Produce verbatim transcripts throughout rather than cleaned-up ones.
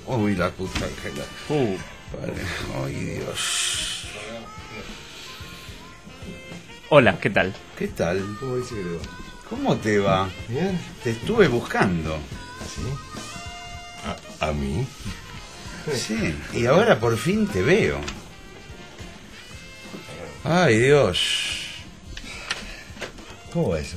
Uy, la puta que la... Uh. Ay, Dios. Hola, ¿qué tal? ¿Qué tal? ¿Cómo dice que le va? ¿Cómo te va? Bien. Te estuve buscando. ¿Sí? ¿A, a mí? Sí, y ahora por fin te veo. Ay, Dios. ¿Cómo va eso?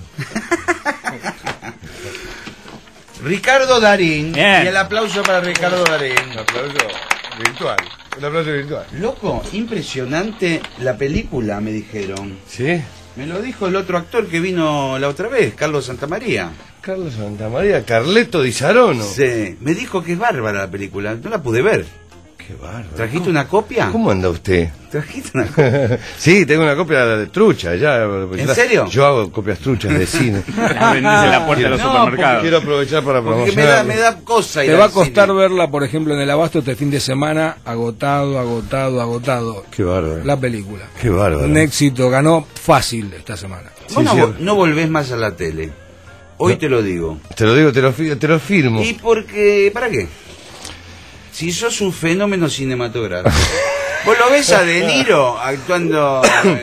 Ricardo Darín. Bien. Y el aplauso para Ricardo Darín. Un aplauso virtual. Un aplauso virtual. Loco, impresionante la película, me dijeron. ¿Sí? Me lo dijo el otro actor que vino la otra vez, Carlos Santamaría. Carlos Santamaría, Carleto Di Sarono. Sí, me dijo que es bárbara la película, no la pude ver. Qué bárbaro. ¿Trajiste ¿Cómo- una copia? ¿Cómo anda usted? ¿Trajiste una copia? Sí, tengo una copia de trucha ya. ¿En serio? Yo hago copias truchas de cine. La vendés en la puerta de los No, supermercados. Quiero aprovechar para Porque me promocionar. da, me da cosa ir Te va a al costar cine. verla, por ejemplo, en el Abasto este fin de semana, agotado, agotado, agotado. Qué bárbaro. La película. Qué bárbaro. Un éxito, ganó fácil esta semana. Vos no, Sí, vo- sí. no volvés más a la tele. Hoy No. te lo digo. Te lo digo, te lo, fi- te lo firmo. ¿Y porque para qué? Si sos un fenómeno cinematográfico. ¿Vos lo ves a De Niro actuando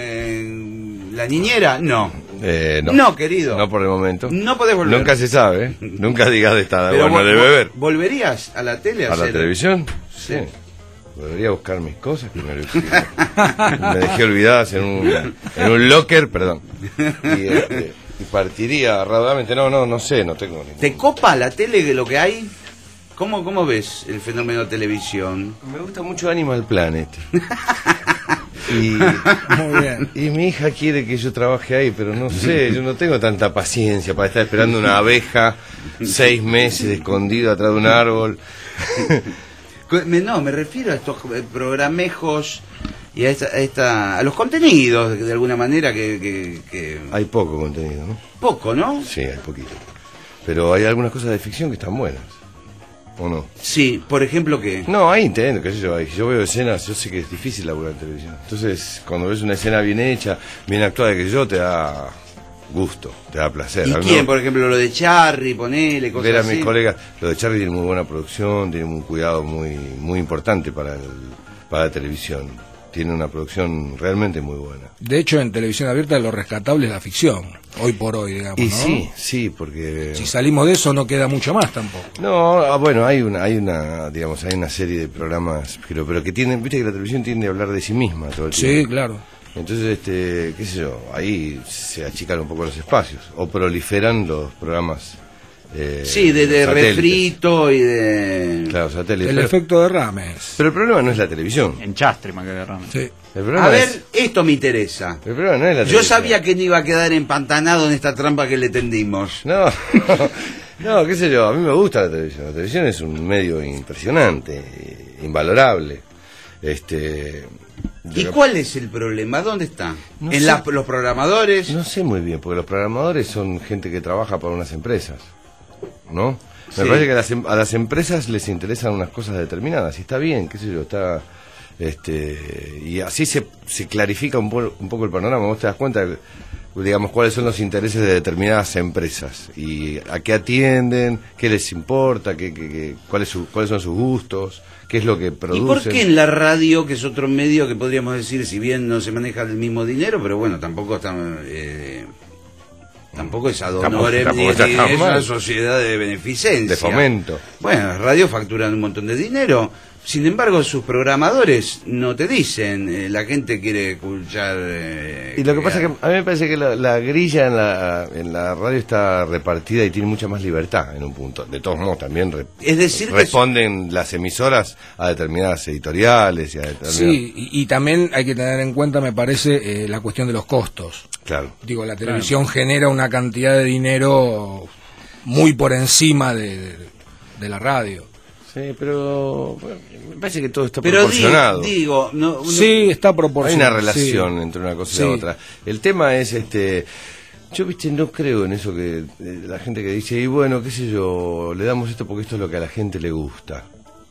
en La Niñera? No. Eh, no. No, querido. No por el momento. No podés volver. Nunca se sabe, ¿eh? Nunca digas de estar Pero bueno vol- de vol- beber. ¿Volverías a la tele a, ¿A la hacer- televisión? Sí. Debería buscar mis cosas que me, me dejé olvidadas en un, en un locker, perdón. Y, este, y partiría rápidamente. No, no, no sé, no tengo ni... ¿Te copa la tele de lo que hay? ¿Cómo, ¿Cómo ves el fenómeno televisión? Me gusta mucho Animal Planet. Y, Muy bien. y mi hija quiere que yo trabaje ahí, pero no sé, yo no tengo tanta paciencia para estar esperando una abeja seis meses escondido atrás de un árbol. Me- No, me refiero a estos eh, programejos y a, esta, a, esta- a los contenidos, de alguna manera, que, que- que- Hay poco contenido, ¿no? poco, ¿no? Sí, hay poquito. Pero hay algunas cosas de ficción que están buenas. ¿O no? Sí, por ejemplo, que... No, ahí intento, qué sé yo. ahí- Yo veo escenas, yo sé que es difícil laburar en televisión. Entonces, cuando ves una escena bien hecha, bien actuada, que yo, te da gusto, te da placer. ¿Y A mí quién? no- Por ejemplo, lo de Charry, ponele, cosas Ver a así. mis colegas, lo de Charlie tiene muy buena producción, tiene un cuidado muy muy importante para, el, para la televisión. Tiene una producción realmente muy buena. De hecho, en televisión abierta lo rescatable es la ficción, hoy por hoy, digamos. Y ¿no? sí, sí, porque... Si salimos de eso no queda mucho más tampoco. No, ah, bueno, hay una, hay una, digamos, hay una serie de programas, pero, pero que tienen, viste que la televisión tiende a hablar de sí misma todo el Sí, tiempo. claro. Entonces, este, qué sé yo, ahí se achican un poco los espacios, o proliferan los programas. Eh, Sí, de, de satélites. refrito y de... Claro, satélites. El pero, efecto de Rames. pero el problema no es la televisión. En Chastre, me quedé raro. Sí. El problema A ver, es, esto me interesa. el problema no es la Yo televisión. sabía que no iba a quedar empantanado en esta trampa que le tendimos. No, no, qué sé yo, a mí me gusta la televisión. La televisión es un medio impresionante, eh, invalorable. Este, ¿Y yo- cuál es el problema? ¿Dónde está? No ¿En sé. la- los programadores? No sé muy bien, porque los programadores son gente que trabaja para unas empresas, ¿no? Me Sí. parece que a las, em- a las empresas les interesan unas cosas determinadas, y está bien, qué sé yo, está... este Y así se, se clarifica un, po- un poco el panorama, vos te das cuenta, digamos, cuáles son los intereses de determinadas empresas, y a qué atienden, qué les importa, qué, qué- qué- cuáles, su- cuáles son sus gustos, qué es lo que ¿Y producen. por qué en la radio, que es otro medio que podríamos decir, si bien no se maneja el mismo dinero, pero bueno, tampoco está... eh, tampoco es ad Tampoco- honorem, tampoco ni- está ni tan es mal. una sociedad de beneficencia. De fomento. Bueno, las radios facturan un montón de dinero. Sin embargo, sus programadores no te dicen, eh, la gente quiere escuchar... eh, Y lo que pasa es que a mí me parece que la, la grilla en la, en la radio está repartida y tiene mucha más libertad en un punto. De todos modos, también re- Es decir, que responden las emisoras a determinadas editoriales y a determinadas... Sí, y, y también hay que tener en cuenta, me parece, eh, la cuestión de los costos. Claro. Digo, la televisión genera una cantidad de dinero muy por encima de, de, de la radio. Sí, pero bueno, me parece que todo está Pero di- proporcionado. digo, no, no- Sí, está Hay proporcionado. una relación sí. entre una cosa y Sí. la otra. El tema es, este, yo, viste, no creo en eso que eh, la gente que dice, y bueno, qué sé yo, le damos esto porque esto es lo que a la gente le gusta.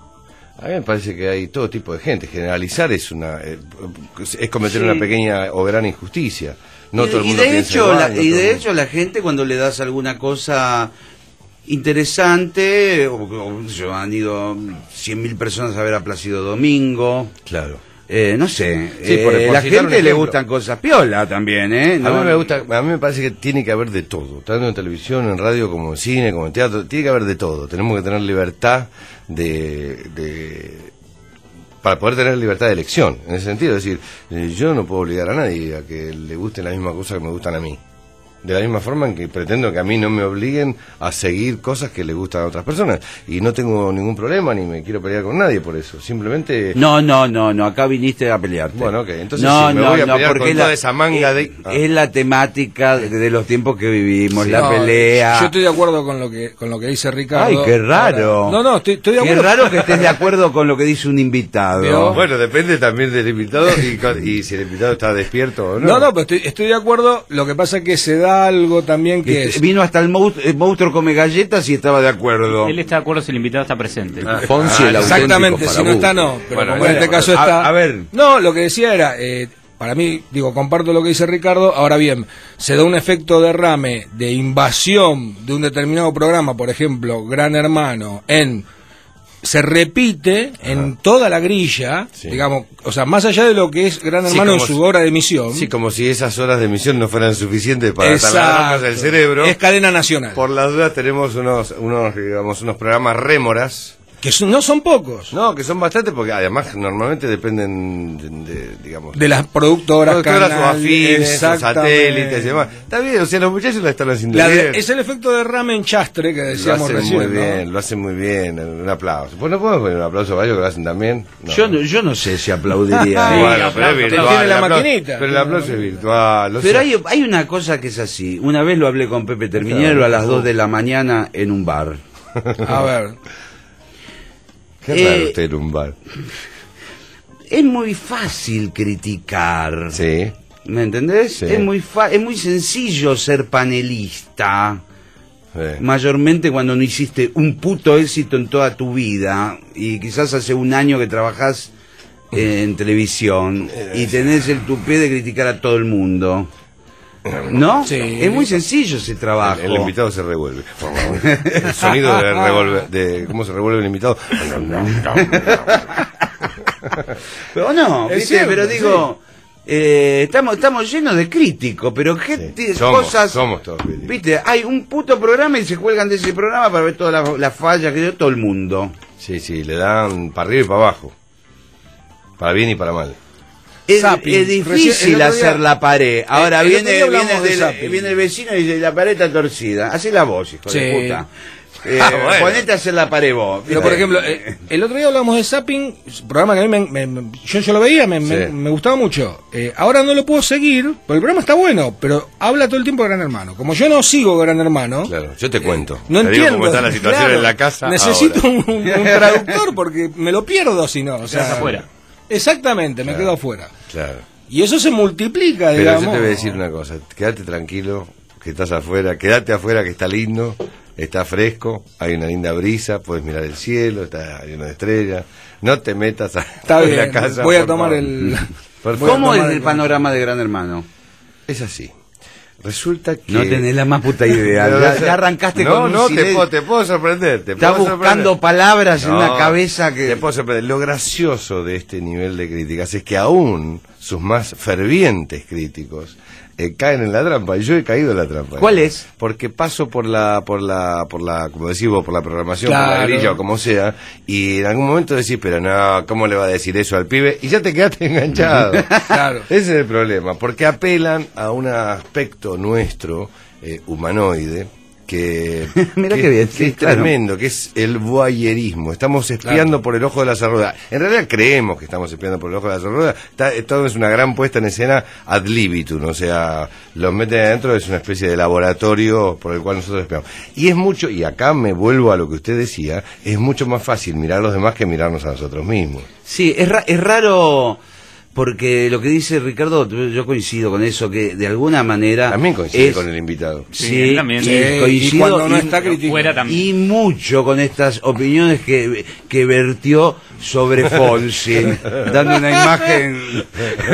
A mí me parece que hay todo tipo de gente. Generalizar es una eh, es cometer Sí. una pequeña o gran injusticia. No y, todo el y mundo de piensa hecho, igual, la, no y todo el de mundo- hecho la gente cuando le das alguna cosa interesante, o, o, yo, han ido cien mil personas a ver a Plácido Domingo. Claro. Eh, no sé, Sí, por- eh, por la citar un gente le ejemplo. gustan cosas piola también, ¿eh? A No- mí me gusta, a mí me parece que tiene que haber de todo, tanto en televisión, en radio, como en cine, como en teatro, tiene que haber de todo. Tenemos que tener libertad de, de para poder tener libertad de elección, en ese sentido, es decir, eh, yo no puedo obligar a nadie a que le gusten las mismas cosas que me gustan a mí. De la misma forma en que pretendo que a mí no me obliguen a seguir cosas que le gustan a otras personas. Y no tengo ningún problema, ni me quiero pelear con nadie por eso. Simplemente... No, no, no, no, acá viniste a pelearte. Bueno, ok, entonces no, sí, me no, voy a no, pelear porque con es toda la- esa manga de... es, Ah. es la temática de, de los tiempos que vivimos, la No, pelea. Yo estoy de acuerdo con lo que con lo que dice Ricardo. Ay, qué raro. Ahora- no, no, estoy, estoy de Qué acuerdo. raro que estés de acuerdo con lo que dice un invitado. Veo. Bueno, depende también del invitado y, con- y si el invitado está despierto o no. No, no, pero estoy, estoy de acuerdo. Lo que pasa es que se da algo también que Este, es. Vino hasta el monstruo, el monstruo come galletas y estaba de acuerdo. Él está de acuerdo si el invitado está presente. Fonsi, el Exactamente, auténtico si no está, no. Pero Bueno, como en bueno, este caso a- está. a ver. No, lo que decía era. Eh, para mí, digo, comparto lo que dice Ricardo. Ahora bien, se da un efecto derrame de invasión de un determinado programa, por ejemplo, Gran Hermano, en. Se repite en toda la grilla, Sí. digamos, o sea, más allá de lo que es Gran Sí, Hermano en como su si- hora de emisión. Sí, como si esas horas de emisión no fueran suficientes para Exacto. taladrarnos el cerebro. Es cadena nacional. Por las dudas tenemos unos, unos, digamos, unos programas rémoras. Que son- no son pocos. No, que son bastantes porque además normalmente dependen de, de, digamos... De las productoras, productoras o canales, afines, o exactamente. satélites y demás. Está bien, o sea, los muchachos la están haciendo La de- bien. es el efecto de ramen chastre que Lo decíamos hacen recién, muy ¿no? bien, lo hacen muy bien. Un aplauso. Pues no podemos poner un aplauso para ellos que lo hacen también. No. Yo, no, yo no sé si aplaudiría. Sí, Bueno, pero es aplauso, virtual. tiene la el aplauso- maquinita. Pero el aplauso es virtual. o Pero sea, hay, hay una cosa que es así. Una vez lo hablé con Pepe Terminero a las dos de la mañana en un bar. A ver, Qué eh, raro usted en un bar. Es muy fácil criticar. Sí. ¿Me entendés? Sí. Es muy fa- es muy sencillo ser panelista. sí. Mayormente cuando no hiciste un puto éxito en toda tu vida y quizás hace un año que trabajás eh, en televisión y tenés el tupé de criticar a todo el mundo. ¿No? Sí. Es muy sencillo ese trabajo. El, el invitado se revuelve. El sonido de, revolver, de cómo se revuelve el invitado. Pero no, Es ¿viste? cierto, pero digo, eh, estamos estamos llenos de críticos, pero qué Sí, ti- somos, cosas. somos todos críticos. ¿Viste? Hay un puto programa y se cuelgan de ese programa para ver todas las las fallas que dio todo el mundo. Sí, sí, le dan para arriba y para abajo. Para bien y para mal. Es, Zapping. es Recién- difícil el otro día- hacer la pared. Ahora el otro viene día hablamos viene, de del- zapping. viene el vecino y dice, la pared está torcida. Hacé la voz, hijo Sí. de puta. Eh, Ah, bueno. Ponete a hacer la pared vos. pero por ejemplo, eh, el otro día hablamos de Zapping, programa que a mí me, me- yo, yo lo veía, me, me- Sí. me gustaba mucho. Eh, ahora no lo puedo seguir, porque el programa está bueno, pero habla todo el tiempo de Gran Hermano. Como yo no sigo Gran Hermano, Claro, yo te cuento. no te entiendo. digo cómo está la situación Claro, en la casa. Necesito ahora. un, un traductor porque me lo pierdo si no. O sea, Quedas afuera. Exactamente, me Claro. quedo afuera. Claro. Y eso se multiplica, Pero digamos. yo te voy a decir una cosa. Quédate tranquilo, que estás afuera. Quédate afuera, que está lindo. Está fresco, hay una linda brisa, puedes mirar el cielo, está lleno de estrellas. No te metas a, Está a bien, la casa. voy a por tomar favor. el... Por voy a favor. ¿Cómo tomar es el panorama de Gran Hermano? Es así. Resulta que... No tenés la más puta idea. Pero, Ya, o sea, ya arrancaste no, con un no, te silencio. puedo, te puedo sorprender. Te Estás puedo buscando sorprender. palabras en No, una cabeza que... Te puedo sorprender. Lo gracioso de este nivel de críticas es que aún sus más fervientes críticos eh, caen en la trampa, y yo he caído en la trampa. ¿Cuál es? Porque paso por la, por la, por la, como decís vos, por la programación, por la Claro. grilla o como sea, y en algún momento decís, pero no, ¿cómo le va a decir eso al pibe? Y ya te quedaste enganchado. Claro. Ese es el problema, porque apelan a un aspecto nuestro, eh, humanoide, que, Mirá que- qué bien, que sí, es claro. tremendo, que es el voyerismo. Estamos espiando Claro. por el ojo de la cerruda. En realidad creemos que estamos espiando por el ojo de la cerruda. Está, esto es una gran puesta en escena ad libitum, o sea, los meten adentro, es una especie de laboratorio por el cual nosotros espiamos. Y es mucho, y acá me vuelvo a lo que usted decía, es mucho más fácil mirar a los demás que mirarnos a nosotros mismos. Sí, es, ra- es raro porque lo que dice Ricardo, yo coincido con eso, que de alguna manera... También coincide es- con el invitado. Sí, Sí, él también. y Sí, y coincido cuando no y- está criticando. Fuera también. y mucho con estas opiniones que, que vertió sobre Fonsi, dando una imagen.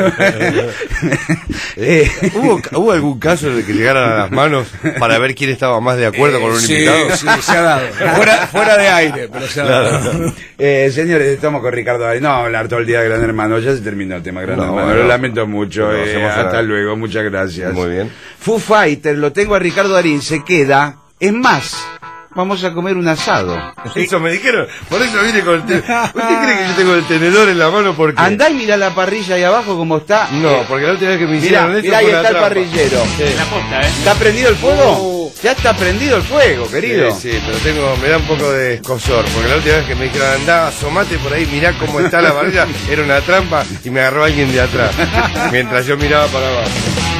eh, ¿Hubo, ¿Hubo algún caso de que llegaran a las manos para ver quién estaba más de acuerdo eh, con un sí, invitado? Sí, se ha dado. Fuera, fuera de aire, pero se ha dado. Claro. Eh, señores, estamos con Ricardo Darín. No, hablar todo el día de Gran Hermano. Ya se terminó el tema Gran No, Hermano. bueno, Lo lamento mucho. no, Eh, hasta a... luego. Muchas gracias. Muy bien. Foo Fighter, lo tengo a Ricardo Darín. Se queda. Es más, vamos a comer un asado. Eso me dijeron, por eso vine con el tenedor. ¿Usted cree que yo tengo el tenedor en la mano? Porque Andá y mirá la parrilla ahí abajo como está. no, porque la última vez que me Mirá, hicieron eso mirá, ahí fue una está el trampa. parrillero. Sí. La posta, ¿eh? ¿Está prendido el fuego? Uh. Ya está prendido el fuego, querido. Sí, sí, pero tengo, me da un poco de escozor, porque la última vez que me dijeron andá, asomate por ahí, mirá cómo está la parrilla, era una trampa y me agarró alguien de atrás, mientras yo miraba para abajo.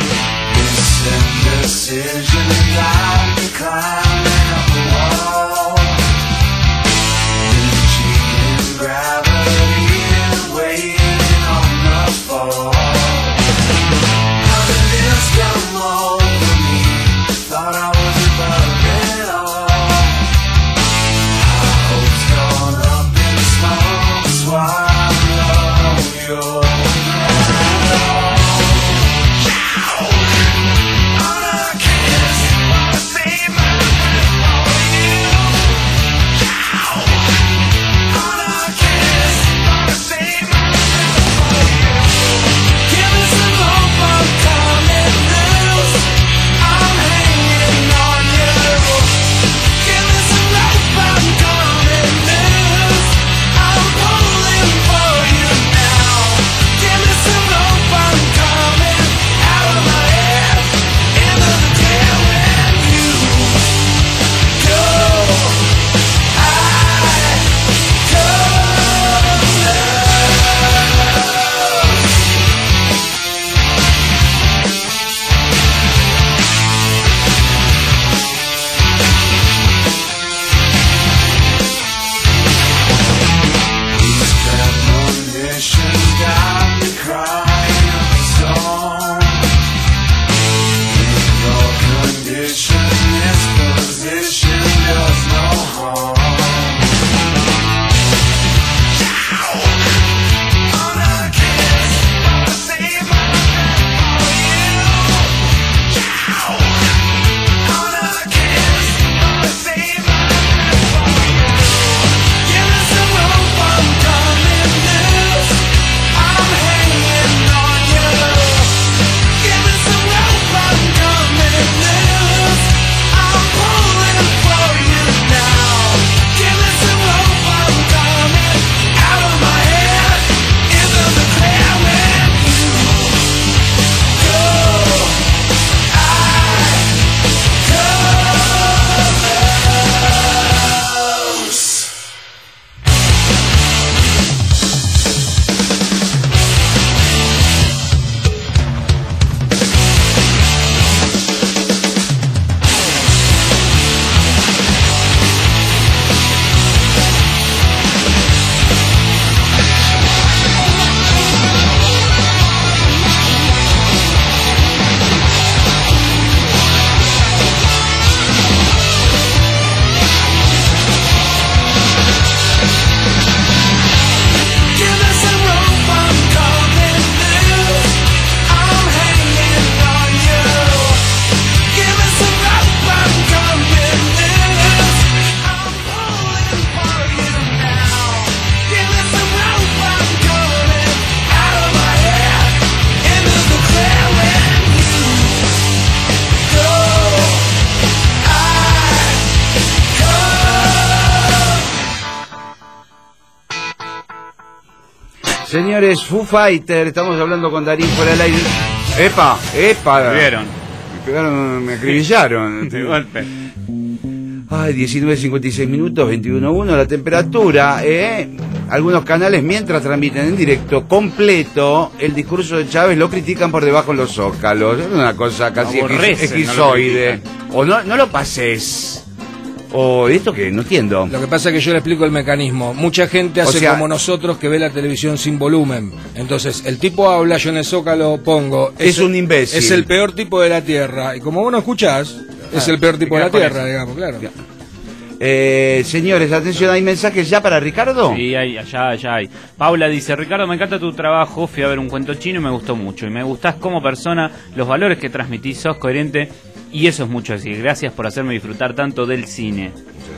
Señores, Foo Fighter, estamos hablando con Darín fuera del aire. ¡Epa! ¡Epa! Me vieron. Me pegaron, me acribillaron. De golpe. Ay, diecinueve cincuenta y seis minutos, veintiuno uno, la temperatura, ¿eh? Algunos canales mientras transmiten en directo completo el discurso de Chávez lo critican por debajo en los zócalos. Es una cosa casi Aborrecen, equizoide. no o no, no lo pases. O esto que no entiendo. Lo que pasa es que yo le explico el mecanismo. Mucha gente hace O sea, como nosotros que ve la televisión sin volumen. Entonces, el tipo habla, yo en el Zócalo pongo... Es un imbécil. Es el peor tipo de la Tierra. Y como vos no escuchás, es Ah, el peor tipo de la quedás con Tierra, eso. digamos, claro. Eh, señores, atención, ¿hay mensajes ya para Ricardo? Sí, hay, allá, allá hay. Paula dice, Ricardo, me encanta tu trabajo, fui a ver un cuento chino y me gustó mucho. Y me gustás como persona, los valores que transmitís, sos coherente y eso es mucho decir. Gracias por hacerme disfrutar tanto del cine.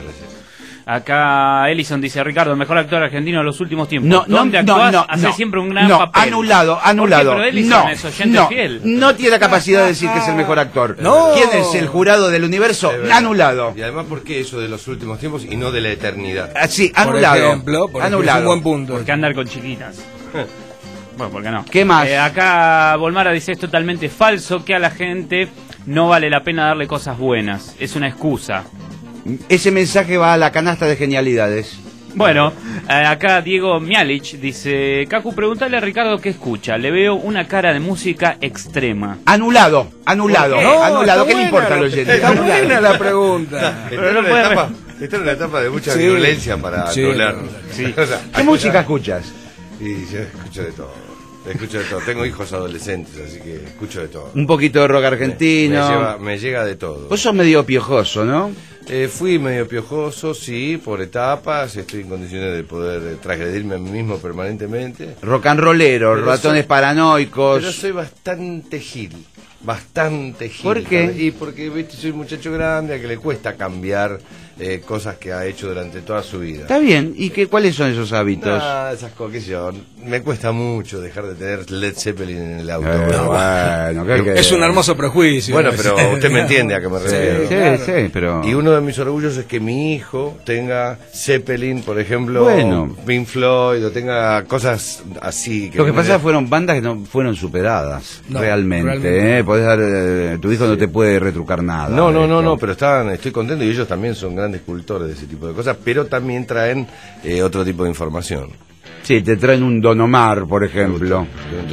Acá Ellison dice, Ricardo, el mejor actor argentino de los últimos tiempos. No, no, ¿Dónde no, actuás? no, Hace no, siempre un gran no, papel. anulado, anulado. ¿Por qué? Pero Ellison No, es oyente no, fiel. no tiene la capacidad de decir que es el mejor actor. No. ¿Quién es el jurado del universo? Anulado. Y además, ¿por qué eso de los últimos tiempos y no de la eternidad? Ah, sí, Por anulado. ejemplo, por ejemplo, anulado. es un buen punto. ¿Por qué andar con chiquitas? Bueno, ¿por qué no? ¿Qué más? Eh, acá Volmara dice, es totalmente falso que a la gente no vale la pena darle cosas buenas. Es una excusa. Ese mensaje va a la canasta de genialidades. Bueno, eh, acá Diego Mialic dice, Cacu, preguntale a Ricardo qué escucha. Le veo una cara de música extrema. Anulado, anulado, No, anulado. está ¿Qué le buena importa al la- oyente? Está Anulado. buena la pregunta. Está Pero en no una puede etapa, está en una etapa de mucha Sí. violencia para Sí, anular. sí. O sea, ¿Qué hay música cosas- escuchas? Y yo escucho de todo. Escucho de todo. Tengo hijos adolescentes, así que escucho de todo. Un poquito de rock Me, argentino. lleva- me llega de todo. Vos sos medio piojoso, ¿no? Eh, fui medio piojoso, sí, por etapas. Estoy en condiciones de poder eh, transgredirme a mí mismo permanentemente. Rock and rollero, Pero ratones soy- paranoicos. Pero soy bastante gil. Bastante gil. ¿Por qué? ¿sabes? Y porque, viste, soy un muchacho grande a que le cuesta cambiar eh, cosas que ha hecho durante toda su vida. Está bien. ¿Y qué, cuáles son esos hábitos? Ah, esas cosas, qué sé yo, me cuesta mucho dejar de tener Led Zeppelin en el auto. Eh, Bueno, bueno, ¿qué- qué? Es un hermoso prejuicio. Bueno, ¿no? pero usted me entiende a qué me refiero. Sí, Claro. sí, pero... Y uno de mis orgullos es que mi hijo tenga Zeppelin, por ejemplo, Bueno. Pink Floyd, o tenga cosas así. Lo que me- pasa fueron bandas que no fueron superadas, No, realmente. realmente. ¿eh? Podés dar, eh, tu hijo no te puede retrucar nada. No, no, de no, esto. no, pero están, estoy contento y ellos también son grandes cultores de ese tipo de cosas, pero también traen eh, otro tipo de información. Sí, te traen un Don Omar, por ejemplo.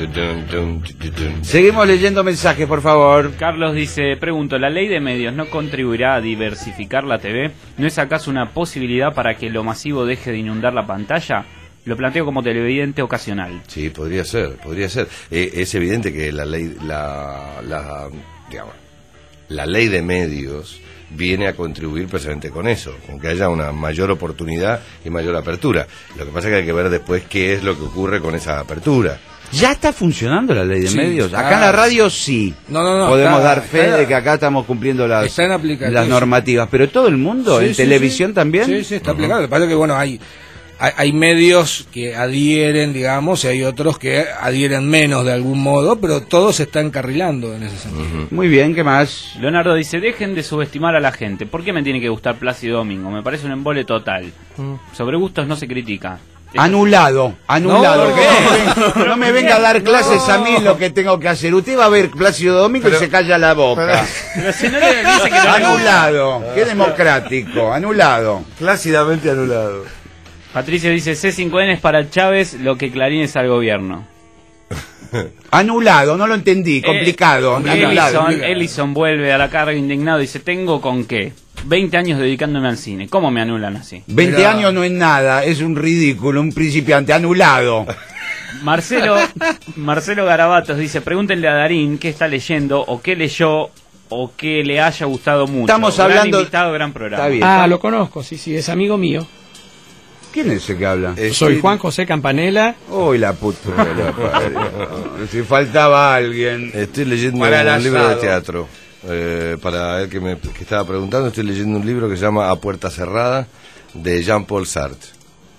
Seguimos leyendo mensajes, por favor. Carlos dice, pregunto, ¿la ley de medios no contribuirá a diversificar la T V? ¿No es acaso una posibilidad para que lo masivo deje de inundar la pantalla? Lo planteo como televidente ocasional. Sí, podría ser, podría ser. Eh, es evidente que la ley, la, la, digamos, la ley de medios viene a contribuir precisamente con eso, con que haya una mayor oportunidad y mayor apertura. Lo que pasa es que hay que ver después qué es lo que ocurre con esa apertura. ¿Ya está funcionando la ley de Sí, medios? está. Acá en la radio sí. No, no, no, Podemos está- dar fe está- de que acá estamos cumpliendo las, Está en aplicación. las normativas. Pero todo el mundo, Sí, en sí, televisión sí. también. Sí, sí, está aplicado. Lo que pasa es que, bueno, hay, hay, hay medios que adhieren, digamos, y hay otros que adhieren menos de algún modo, pero todos se están encarrilando en ese sentido. Muy bien, ¿qué más? Leonardo dice, dejen de subestimar a la gente. ¿Por qué me tiene que gustar Plácido Domingo? Me parece un embole total. Sobre gustos no se critica. Eso- Anulado, anulado. No, que no. no, me venga, no me venga a dar clases a mí en lo que tengo que hacer. Usted va a ver Plácido Domingo Pero- y se calla la boca. Pero si no le dice que no le gusta. Anulado, qué democrático, anulado. Plácidamente anulado. Patricia dice, C cinco N es para Chávez lo que Clarín es al gobierno. Anulado, no lo entendí, complicado. Eh, anulado. Ellison, Ellison vuelve a la carga indignado y dice, ¿tengo con qué? veinte años dedicándome al cine. ¿Cómo me anulan así? veinte Mirá. años no es nada, es un ridículo, un principiante, anulado. Marcelo Marcelo Garabatos dice, pregúntenle a Darín qué está leyendo o qué leyó o qué le haya gustado mucho. Estamos Gran hablando- invitado, gran programa. Está bien. Ah, lo conozco, sí, sí, es amigo mío. ¿Quién es ese que habla? Eh, Soy sí, Juan José Campanella. Uy, la puta. de la parió. Si faltaba alguien. Estoy leyendo Para el un libro de asado. teatro. Eh, para el que me que estaba preguntando, estoy leyendo un libro que se llama A Puerta Cerrada, de Jean-Paul Sartre.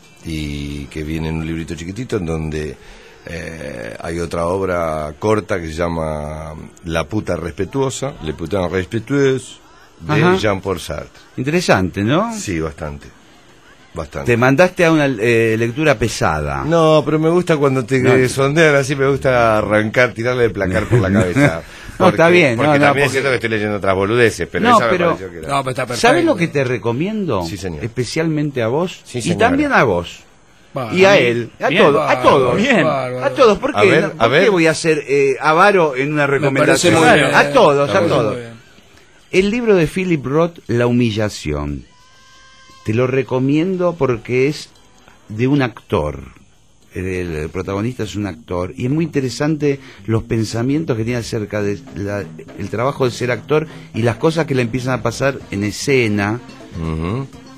Y que viene en un librito chiquitito en donde eh, hay otra obra corta que se llama La puta respetuosa, Le putain respectueuse, de Ajá. Jean-Paul Sartre. Interesante, ¿no? Sí, bastante. Bastante. Te mandaste a una eh, lectura pesada. No, pero me gusta cuando te No. eh, sondean así, me gusta arrancar, tirarle el placar por la cabeza. No, está bien, Porque no, no, también es porque- cierto que estoy leyendo otras boludeces, pero No, esa me pero- pareció que era. No, pero está perfecto. ¿Sabes lo que te recomiendo? Sí, señor. Especialmente a vos Sí, y señora. también a vos. Va, Y a a mí- él, a Bien, todos, a bárbaro, todos, bien. bárbaro. a todos. ¿Por A qué, ver, no? a ¿Por qué ver. voy a ser eh, avaro en una recomendación? Me parece muy Claro, bien. a todos, Está a muy todos. bien. El libro de Philip Roth, La humillación. Te lo recomiendo porque es de un actor. El, el protagonista es un actor y es muy interesante los pensamientos que tiene acerca de la- el trabajo de ser actor y las cosas que le empiezan a pasar en escena. Ujú.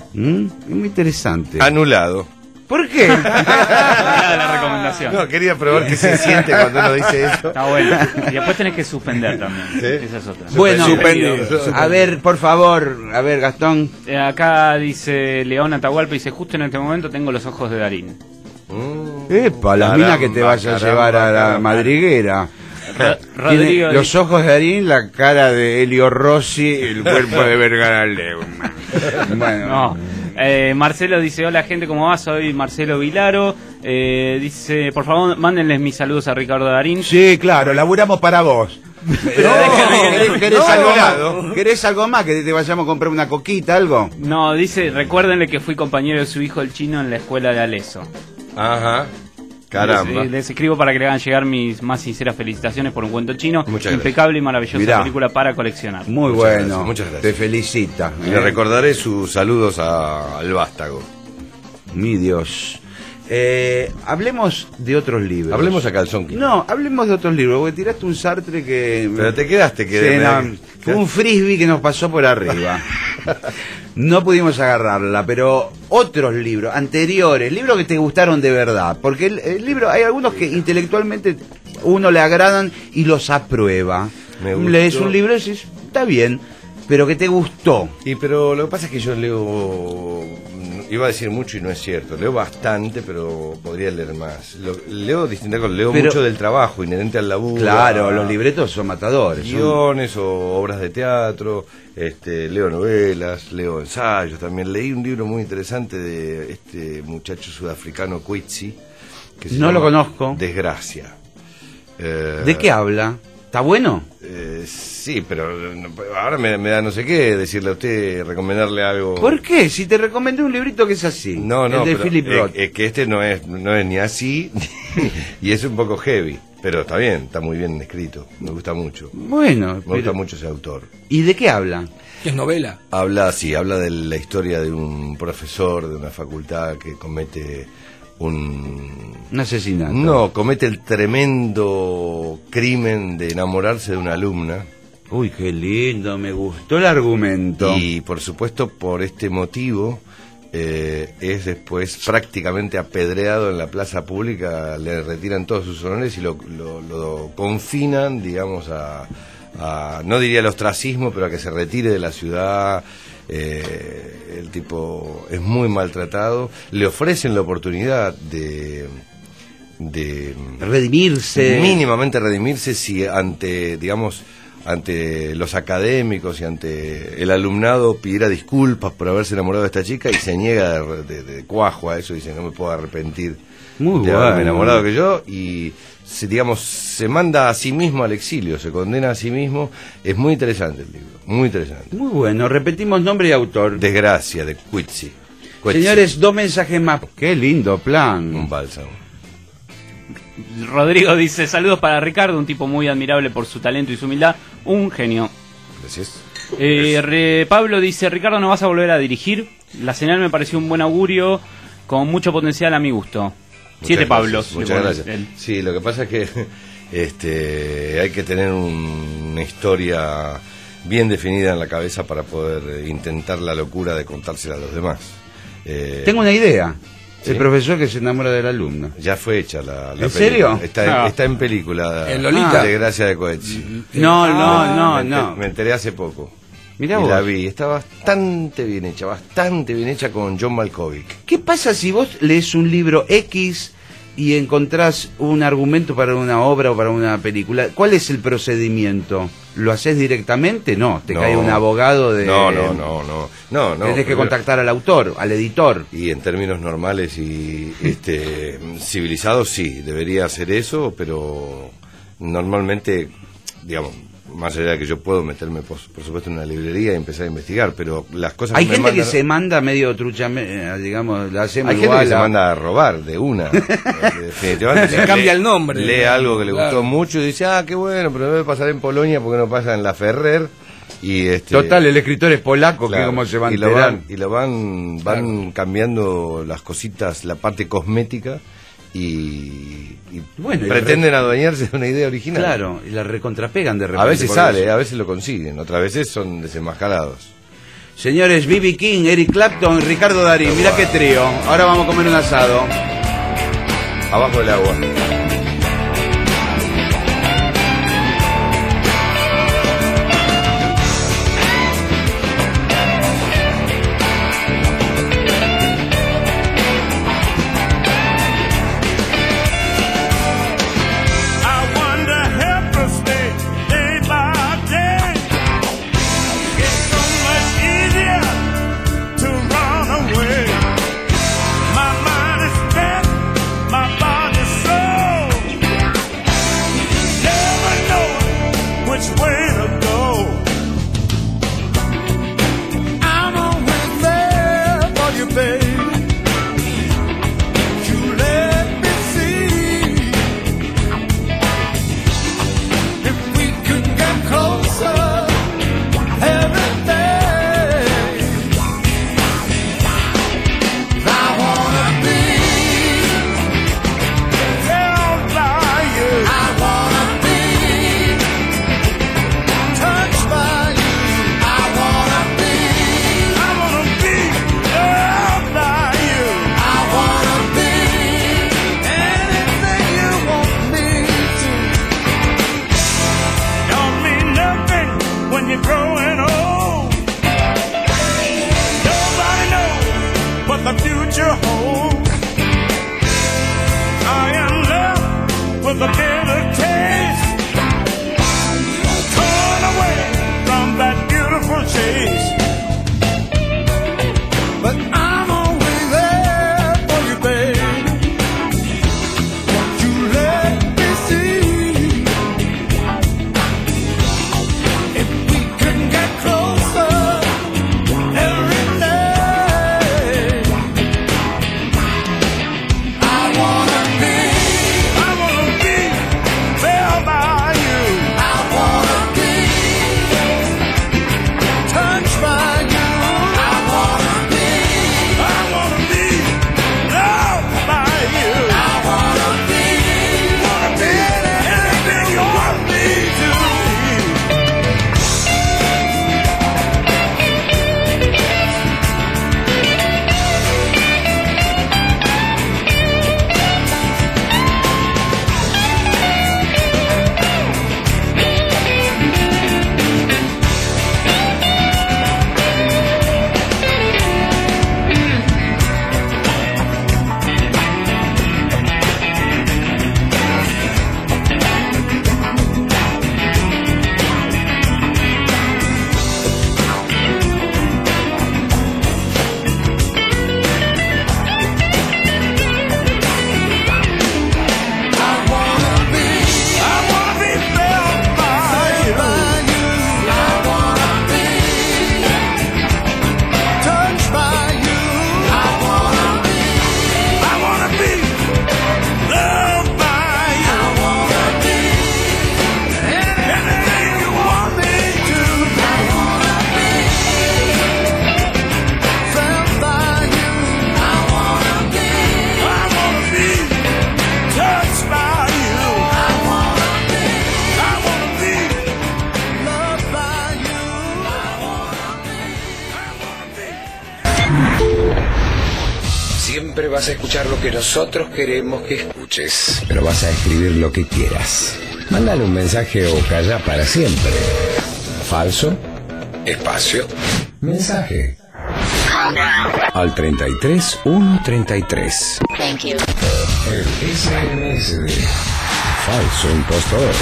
¿Mm? Es muy interesante. Anulado. ¿Por qué? Nada de la recomendación. No, quería probar qué se siente cuando uno dice eso. Está bueno. Y después tenés que suspender también. ¿Sí? Esa es otra. Bueno, Suspendido. a ver, por favor, a ver, Gastón. Eh, acá dice León Atahualpa, dice, justo en este momento tengo los ojos de Darín. Mm. Epa, la Caramba, mina que te vaya a caramba, llevar a la caramba. madriguera. Ro- Tiene Rodrigo los dice- ojos de Darín, la cara de Elio Rossi, el cuerpo de Vergara Leumann. Bueno, No. Eh, Marcelo dice, hola gente, ¿cómo va? Soy Marcelo Vilaro. Eh, dice, por favor, mándenles mis saludos a Ricardo Darín. sí, claro, laburamos para vos. Pero déjame que- ¿Querés, querés No, algo no. más? ¿Querés algo más? ¿Que te vayamos a comprar una coquita, algo? No, dice, recuérdenle que fui compañero de su hijo el chino en la escuela de Aleso. Ajá. Caramba. Les, les escribo para que le hagan llegar mis más sinceras felicitaciones por un cuento chino. Muchas Impecable y maravillosa Mirá. película para coleccionar. Muy Muchas bueno, gracias, muchas gracias. te felicita. Y ¿eh? le recordaré sus saludos a- al vástago. Mi Dios. Eh, hablemos de otros libros. Hablemos a calzón. quitado. No, hablemos de otros libros, porque tiraste un Sartre que... Pero te quedaste que Sí, me- no, fue un frisbee que nos pasó por arriba. No pudimos agarrarla, pero otros libros anteriores, libros que te gustaron de verdad, porque el, el libro, hay algunos que intelectualmente uno le agradan y los aprueba. Me gustó. Lees un libro y dices, está bien, pero que te gustó. Y pero lo que pasa es que yo leo, iba a decir mucho y no es cierto, leo bastante, pero podría leer más. Lo- leo distintas cosas, leo Pero- mucho del trabajo, inherente al laburo. Claro, a los libretos son matadores. son- guiones o obras de teatro, este, leo novelas, leo ensayos también. Leí un libro muy interesante de este muchacho sudafricano Coetzee, que se No lo llama conozco. Desgracia. Eh, ¿De qué habla? ¿Está bueno? eh, sí, pero no- ahora me, me da no sé qué decirle a usted, recomendarle algo. ¿Por qué? Si te recomendé un librito que es así. No, no, el de pero Philip es- Roth. es que este no es, no es ni así y es un poco heavy, pero está bien, está muy bien escrito, me gusta mucho, Bueno, me gusta pero- mucho ese autor. ¿y de qué habla? ¿Qué es novela? Habla, sí, habla de la historia de un profesor de una facultad que comete un... Un asesinato. No, comete el tremendo crimen de enamorarse de una alumna. Uy, qué lindo, me gustó el argumento. Y por supuesto por este motivo eh, es después prácticamente apedreado en la plaza pública, le retiran todos sus honores y lo, lo- lo confinan, digamos, a, a, no diría el ostracismo, pero a que se retire de la ciudad. Eh, el tipo es muy maltratado, le ofrecen la oportunidad de... de Redimirse. mínimamente redimirse si ante, digamos, ante los académicos y ante el alumnado pidiera disculpas por haberse enamorado de esta chica y se niega de, de- de cuajo a eso, dice no me puedo arrepentir Muy de bueno. haberme enamorado que yo y se, digamos, se manda a sí mismo al exilio, se condena a sí mismo. Es muy interesante el libro, muy interesante. Muy bueno, repetimos nombre y autor. Desgracia de Coetzee. Coetzee, Señores, dos mensajes más. Qué lindo plan. un bálsamo. Rodrigo dice, saludos para Ricardo, un tipo muy admirable por su talento y su humildad, un genio. Gracias. Eh, re- Pablo dice, Ricardo, ¿no vas a volver a dirigir? La señal me pareció un buen augurio, con mucho potencial a mi gusto. Siete Muchas Pablos. gracias, le Muchas pone gracias. él. Sí, lo que pasa es que este, hay que tener un- una historia bien definida en la cabeza para poder eh, intentar la locura de contársela a los demás. Eh, Tengo una idea. ¿Sí? El profesor que se enamora del alumno. Ya fue hecha la, la ¿En película. serio? Está, en- Ah. está en película. En Lolita. De Gracia de Coetzee. No, no, no, me, enter- no. me enteré hace poco. Mirá y vos. la vi. Está bastante bien hecha, bastante bien hecha con John Malkovich. ¿Qué pasa si vos lees un libro X y encontrás un argumento para una obra o para una película? ¿Cuál es el procedimiento? ¿Lo haces directamente? No, te No. cae un abogado de... No, no, no, no. no, no Tenés que primero- contactar al autor, al editor. Y en términos normales y este, civilizados sí, debería hacer eso, pero normalmente, digamos, más allá de que yo puedo meterme, por, por supuesto, en una librería y empezar a investigar, pero las cosas Hay que me gente que mandan- se manda medio trucha, eh, digamos, la hacemos Hay gente igual que se a- manda a robar de una. Definitivamente. Le cambia Lee- el nombre. Lee algo que le Claro. gustó mucho y dice, ah, qué bueno, pero debe pasar en Polonia porque no pasa en la Ferrer. Y este, Total, el escritor es polaco, claro, que cómo se va a y lo enterar. van, y lo van, van cambiando las cositas, la parte cosmética y, y Bueno, y pretenden adueñarse de una idea original. Claro, y la recontrapegan de repente. A veces por sale, eso. a veces lo consiguen, otras veces son desenmascarados. Señores, B B King, Eric Clapton y Ricardo Darín. Mirá qué trío. Ahora vamos a comer un asado. Abajo del agua. Siempre vas a escuchar lo que nosotros queremos que escuches, pero vas a escribir lo que quieras. Mándale un mensaje o calla para siempre. Falso, espacio, mensaje. Al treinta y tres, ciento treinta y tres. Thank you. El S M S de falso impostor.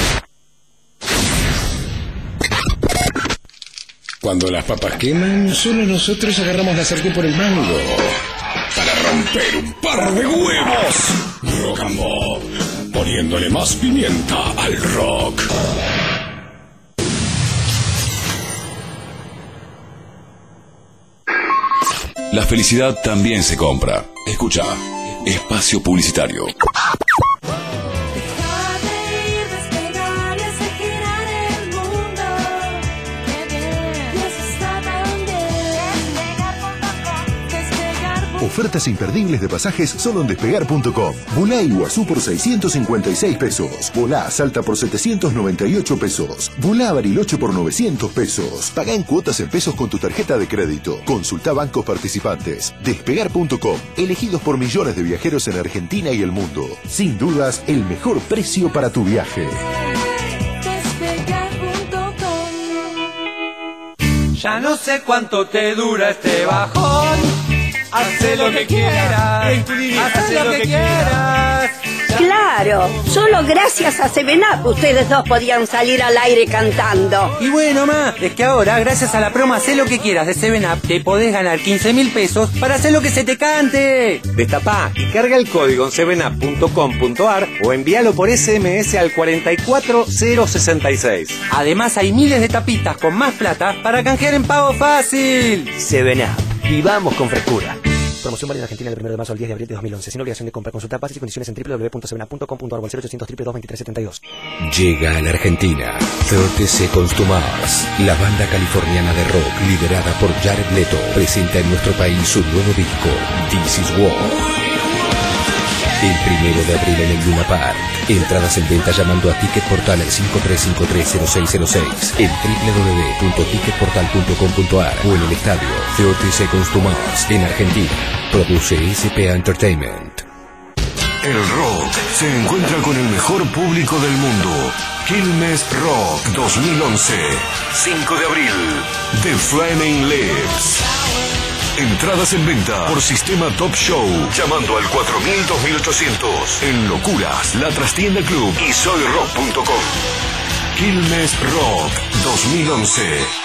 Cuando las papas queman, solo nosotros agarramos la sartén por el mango para romper un par de huevos. Rock and Pop, poniéndole más pimienta al rock. La felicidad también se compra. Escucha, espacio publicitario. Ofertas imperdibles de pasajes solo en despegar punto com. Volá a Iguazú por seiscientos cincuenta y seis pesos. Volá a Salta por setecientos noventa y ocho pesos. Volá a Bariloche por novecientos pesos. Pagá en cuotas en pesos con tu tarjeta de crédito. Consulta bancos participantes. despegar punto com. Elegidos por millones de viajeros en Argentina y el mundo. Sin dudas, el mejor precio para tu viaje. Ya no sé cuánto te dura este bajón. Haz lo que quieras. Haz lo que quieras. Claro, solo gracias a Seven Up ustedes dos podían salir al aire cantando. Y bueno, ma, es que ahora, gracias a la promo Hacé lo que quieras de Seven Up, te podés ganar quince mil pesos para hacer lo que se te cante. Destapá y carga el código en seven up punto com punto ar o envíalo por S M S al cuatro cuatro cero seis seis. Además hay miles de tapitas con más plata para canjear en pago fácil. Seven Up, vivamos con frescura. Promoción válida en Argentina del primero de marzo al diez de abril de dos mil once. Sin obligación de compra. Consulta bases y condiciones en doble u doble u doble u punto seven up punto com punto ar o al cero ochocientos dos dos dos veintitrés setenta y dos. Llega a la Argentina thirty Seconds to Mars. La banda californiana de rock liderada por Jared Leto presenta en nuestro país su nuevo disco This Is War. El primero de abril en el Luna Park. Entradas en venta llamando a Ticket Portal al cinco tres cinco tres cero seis cero seis, en doble u doble u doble u punto ticket portal punto com punto ar o en el estadio thirty Seconds to Mars en Argentina. Produce S P A Entertainment. El rock se encuentra con el mejor público del mundo. Quilmes Rock dos mil once. cinco de abril. The Flaming Lips. Entradas en venta por Sistema Top Show, llamando al cuatro mil dos mil ochocientos. En Locuras, La Trastienda Club y soy rock punto com. Quilmes Rock dos mil once.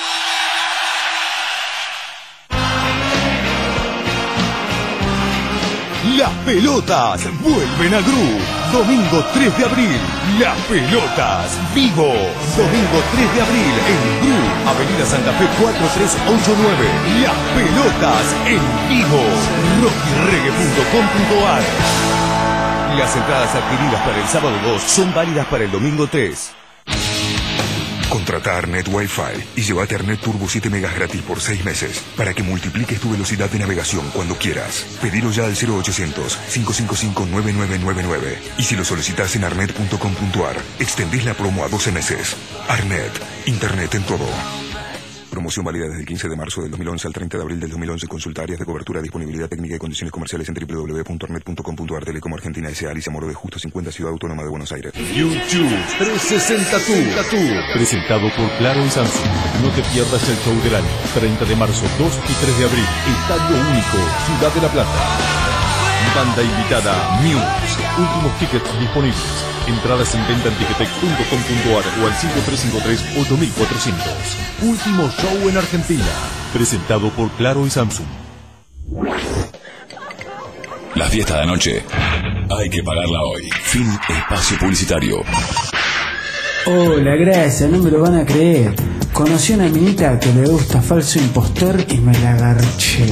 Las pelotas vuelven a Gru. Domingo tres de abril. Las pelotas Vigo. Domingo tres de abril en Gru. Avenida Santa Fe cuatro tres ocho nueve. Las pelotas en Vigo. rock y reggae punto com punto ar. Las entradas adquiridas para el sábado dos son válidas para el domingo tres. Contrata Arnet Wi-Fi y llévate Arnet Turbo siete megas gratis por seis meses para que multipliques tu velocidad de navegación cuando quieras. Pedilo ya al cero ochocientos, cinco cinco cinco, nueve nueve nueve nueve. Y si lo solicitas en arnet punto com punto ar, extendés la promo a doce meses. Arnet, Internet en todo. Promoción válida desde el quince de marzo del dos mil once al treinta de abril del dos mil once. Consulta áreas de cobertura, disponibilidad técnica y condiciones comerciales en doble u doble u doble u punto arnet punto com punto ar. Telecom Argentina S A. Alicia Moro de Justo cincuenta, Ciudad Autónoma de Buenos Aires. YouTube trescientos sesenta Tour. Presentado por Claro y Samsung. No te pierdas el show del año. treinta de marzo, dos y tres de abril. Estadio único, Ciudad de la Plata. Banda invitada Muse. Últimos tickets disponibles. Entradas en venta en ticketek punto com punto ar o al cinco tres cinco tres, ocho cuatrocientos. Último show en Argentina. Presentado por Claro y Samsung. La fiesta de anoche hay que pagarla hoy. Fin espacio publicitario. Hola, gracias, no me lo van a creer. Conocí a una minita que le gusta Falso Impostor y me la agarché.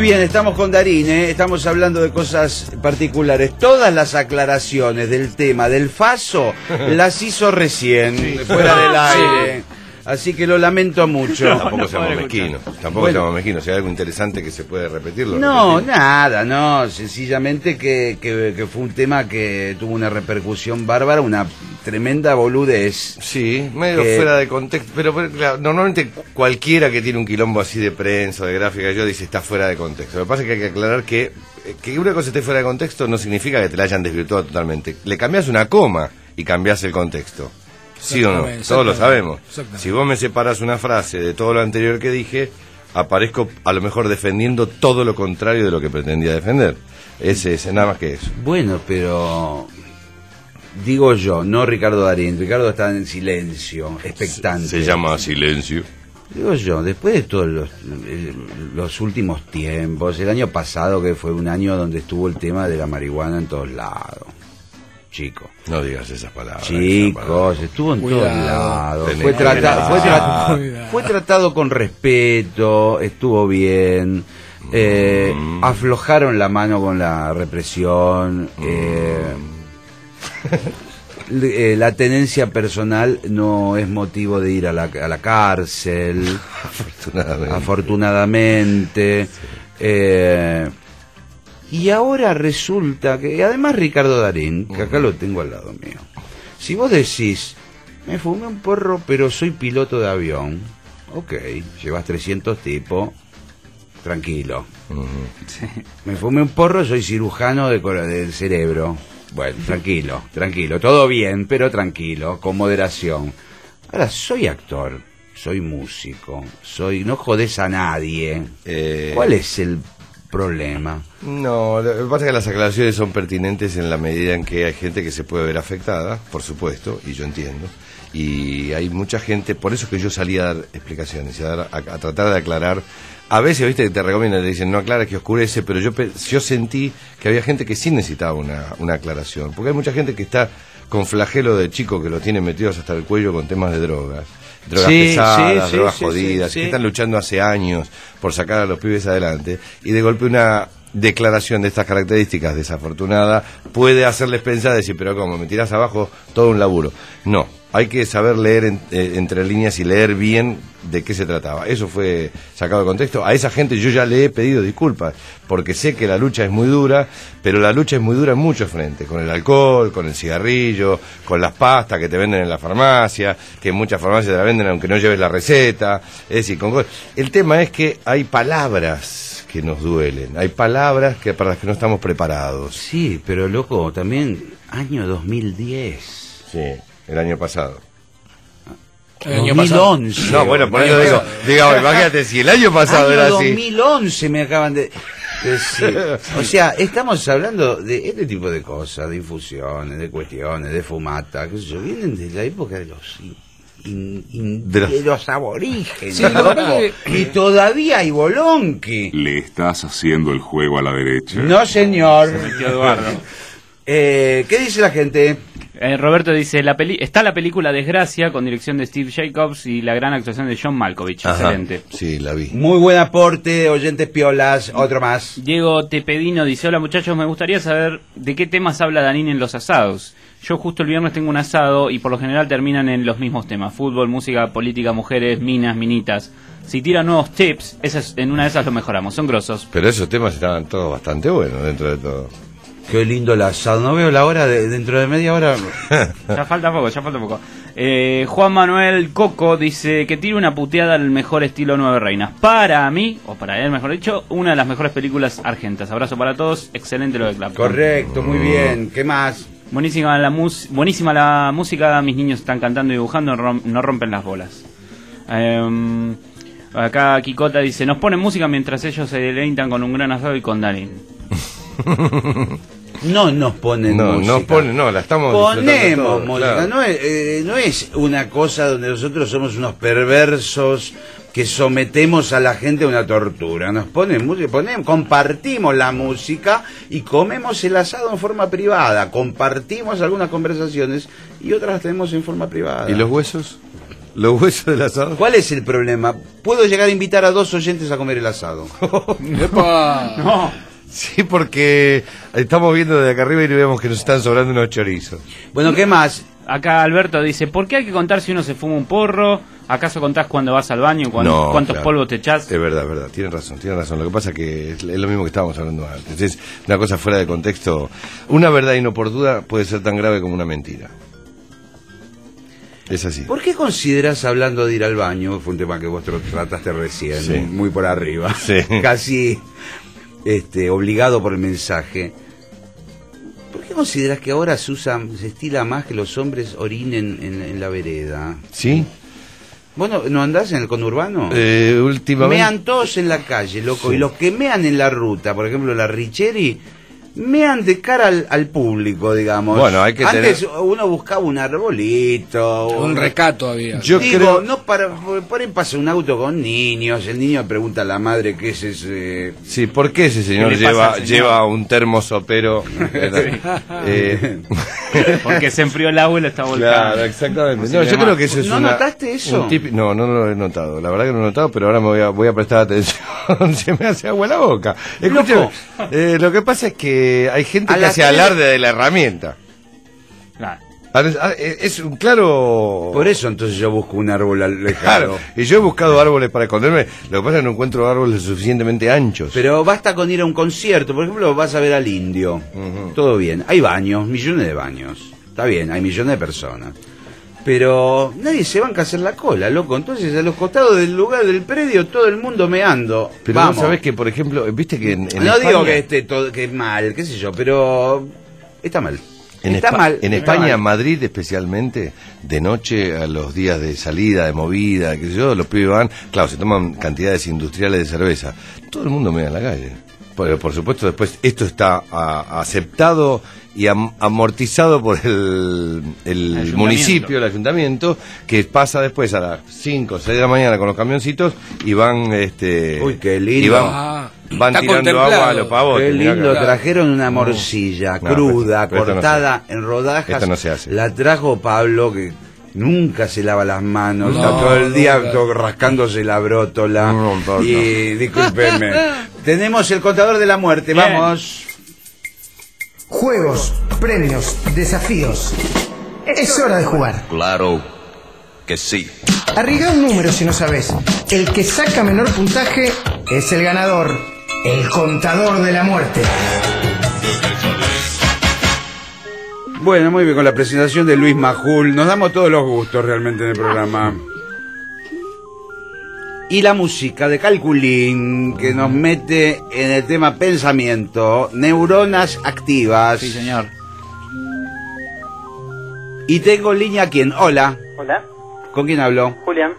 bien, estamos con Darín, ¿eh? Estamos hablando de cosas particulares. Todas las aclaraciones del tema del Faso las hizo recién, sí, fuera del aire. Así que lo lamento mucho. No, tampoco no seamos mezquinos. Tampoco bueno, seamos mezquinos. Si hay algo interesante que se puede repetirlo. No, repetir. nada, no. Sencillamente que, que, que fue un tema que tuvo una repercusión bárbara, una tremenda boludez. Sí, medio que... fuera de contexto. Pero, pero claro, normalmente cualquiera que tiene un quilombo así de prensa, de gráfica, yo dice está fuera de contexto. Lo que pasa es que hay que aclarar que, que una cosa esté fuera de contexto no significa que te la hayan desvirtuado totalmente. Le cambiás una coma y cambiás el contexto. ¿Sí o no? Todos lo sabemos. Si vos me separás una frase de todo lo anterior que dije, aparezco a lo mejor defendiendo todo lo contrario de lo que pretendía defender. Ese es nada más que eso. Bueno, pero digo yo, no Ricardo Darín. Ricardo está en silencio, expectante. Se, se llama silencio. Digo yo, después de todos los, los últimos tiempos, el año pasado que fue un año donde estuvo el tema de la marihuana en todos lados. Chico. No digas esas palabras. Chicos, esas palabras. Estuvo en Cuidado. todos lados. Tenés Fue, trata, fue, tra Cuidado. fue tratado con respeto, estuvo bien. Eh, mm. Aflojaron la mano con la represión. Mm. Eh, eh, la tenencia personal no es motivo de ir a la, a la cárcel. Afortunadamente. Afortunadamente. Sí. Eh, Y ahora resulta que, además Ricardo Darín, que acá lo tengo al lado mío, si vos decís, me fumé un porro pero soy piloto de avión, ok, llevas trescientos tipos, tranquilo. Uh-huh. Sí. Me fumé un porro, soy cirujano de, del cerebro, bueno, tranquilo, tranquilo, todo bien, pero tranquilo, con moderación. Ahora, soy actor, soy músico, soy no jodés a nadie. Eh... ¿Cuál es el problema? No, lo que pasa es que las aclaraciones son pertinentes en la medida en que hay gente que se puede ver afectada, por supuesto, y yo entiendo, y hay mucha gente, por eso que yo salí a dar explicaciones, a, dar, a, a tratar de aclarar. A veces, viste, que te recomiendan, te dicen, no aclara que oscurece, pero yo yo sentí que había gente que sí necesitaba una, una aclaración, porque hay mucha gente que está con flagelo de chico que lo tiene metidos hasta el cuello con temas de drogas. Drogas sí, pesadas, sí, drogas sí, jodidas, sí, sí. que están luchando hace años por sacar a los pibes adelante, y de golpe una declaración de estas características desafortunada puede hacerles pensar, decir, pero ¿cómo? ¿Me tirás abajo todo un laburo? No, hay que saber leer en, eh, entre líneas y leer bien de qué se trataba. Eso fue sacado de contexto. A esa gente yo ya le he pedido disculpas, porque sé que la lucha es muy dura, pero la lucha es muy dura en muchos frentes, con el alcohol, con el cigarrillo, con las pastas que te venden en la farmacia, que en muchas farmacias te la venden aunque no lleves la receta. Es decir, con... el tema es que hay palabras que nos duelen, hay palabras que para las que no estamos preparados. Sí, pero loco, también año dos mil diez. Sí, el año pasado. El año dos mil once. Pasado. No, bueno, por eso digo, digamos, imagínate, si el año pasado año era así. dos mil once me acaban de decir. O sea, estamos hablando de este tipo de cosas, de infusiones, de cuestiones, de fumata, qué sé yo, vienen de la época de los... In, in, de, los... de los aborígenes. Sí, y todavía hay bolonqui. Le estás haciendo el juego a la derecha. No, señor. Se metió Eduardo. eh, ¿Qué dice la gente? Eh, Roberto dice, la peli está la película Desgracia, con dirección de Steve Jacobs y la gran actuación de John Malkovich. Ajá, excelente. Sí, la vi. Muy buen aporte, oyentes piolas, otro más. Diego Tepedino dice, hola muchachos, me gustaría saber de qué temas habla Darín en los asados. Yo justo el viernes tengo un asado y por lo general terminan en los mismos temas: fútbol, música, política, mujeres, minas, minitas. Si tiran nuevos tips, esas, en una de esas lo mejoramos, son grosos. Pero esos temas estaban todos bastante buenos dentro de todo. Qué lindo el asado, no veo la hora, de, dentro de media hora. Ya falta poco, ya falta poco. Eh, Juan Manuel Coco dice que tire una puteada al mejor estilo Nueve Reinas. Para mí, o para él mejor dicho, una de las mejores películas argentas. Abrazo para todos, excelente lo de Clapton. Correcto, muy bien, ¿qué más? Buenísima la, mus buenísima la música, mis niños están cantando y dibujando, rom no rompen las bolas. Eh, acá Kikota dice, nos ponen música mientras ellos se deleitan con un gran asado y con Darín. No nos ponen no, música. No, ponen, no, la estamos Ponemos todo, música. Claro. No, es, eh, no es una cosa donde nosotros somos unos perversos que sometemos a la gente a una tortura. Nos ponen música, ponemos, compartimos la música y comemos el asado en forma privada. Compartimos algunas conversaciones y otras las tenemos en forma privada. ¿Y los huesos? Los huesos del asado. ¿Cuál es el problema? Puedo llegar a invitar a dos oyentes a comer el asado. ¡Epa! No. Sí, porque estamos viendo desde acá arriba y vemos que nos están sobrando unos chorizos. Bueno, ¿qué más? Acá Alberto dice, ¿por qué hay que contar si uno se fuma un porro? ¿Acaso contás cuando vas al baño? Cuando, No, ¿Cuántos claro. polvos te echás? Es verdad, es verdad, tiene razón, tiene razón. Lo que pasa es que es, es lo mismo que estábamos hablando antes. Es una cosa fuera de contexto. Una verdad inoportuna puede ser tan grave como una mentira. Es así. ¿Por qué consideras, hablando de ir al baño, fue un tema que vos tr- trataste recién, Sí. muy por arriba, Sí. casi este, obligado por el mensaje, ¿por qué consideras que ahora se usa, se estila más que los hombres orinen en, en la vereda? ¿Sí? ¿Vos no, no andás en el conurbano? Eh, últimamente... Mean todos en la calle, loco, Sí. y los que mean en la ruta, por ejemplo la Richeri, mean de cara al, al público, digamos. Bueno, hay que Antes tener- uno buscaba un arbolito, Un recato había. Yo Digo, creo... no para, por, por ahí pasa un auto con niños, el niño pregunta a la madre qué es ese... Sí, ¿por qué ese señor ¿Qué le pasa lleva, al señor? lleva un termo sopero? eh, Porque se enfrió el agua y lo está volcando. Claro, exactamente. Sí, No, yo demás. creo que eso es ¿No una- notaste eso? un tip- no, no lo he notado. La verdad que no lo he notado, pero ahora me voy a, voy a prestar atención. Se me hace agua en la boca. Escúchame, Loco. eh, lo que pasa es que hay gente A que la hace tele- alarde de la herramienta. Claro. Es un claro... Por eso entonces yo busco un árbol alejado. Claro, y yo he buscado árboles para esconderme. Lo que pasa es que no encuentro árboles suficientemente anchos. Pero basta con ir a un concierto, por ejemplo, vas a ver al Indio. Ujú. Todo bien, hay baños, millones de baños. Está bien, hay millones de personas. Pero nadie se banca a hacer la cola, loco. Entonces a los costados del lugar del predio todo el mundo meando. Pero Vamos. vos sabés que, por ejemplo, viste que en, en no España, digo que esté todo que es mal, qué sé yo, pero está mal. en, está Espa- mal. en está España, mal. Madrid especialmente, de noche, a los días de salida, de movida, qué sé yo, los pibes van, claro, se toman cantidades industriales de cerveza. Todo el mundo mea en la calle. Pero por supuesto después esto está a- aceptado y am- amortizado por el, el Ayuntamiento. municipio, el ayuntamiento, que pasa después a las cinco o seis de la mañana con los camioncitos y van este Uy, qué lindo. y van, Ah, van está tirando contemplado. agua a los pavos. Qué mirá lindo, acá. trajeron una morcilla No, cruda, pero esto- pero esto no cortada en rodajas. Esto no se hace. La trajo Pablo, que nunca se lava las manos, No, está todo el día nunca. todo rascándose la brótola. No, no, no. Y discúlpeme. Tenemos el contador de la muerte, Bien. vamos. Juegos, premios, desafíos. Es hora de jugar. Claro que sí. Arriesga un número si no sabes. El que saca menor puntaje es el ganador. El contador de la muerte. Bueno, muy bien, con la presentación de Luis Majul, nos damos todos los gustos realmente en el programa. Y la música de Calculín, que nos mete en el tema pensamiento, neuronas activas. Sí, señor. Y tengo en línea a quién. Hola, Hola, ¿con quién hablo? Julián.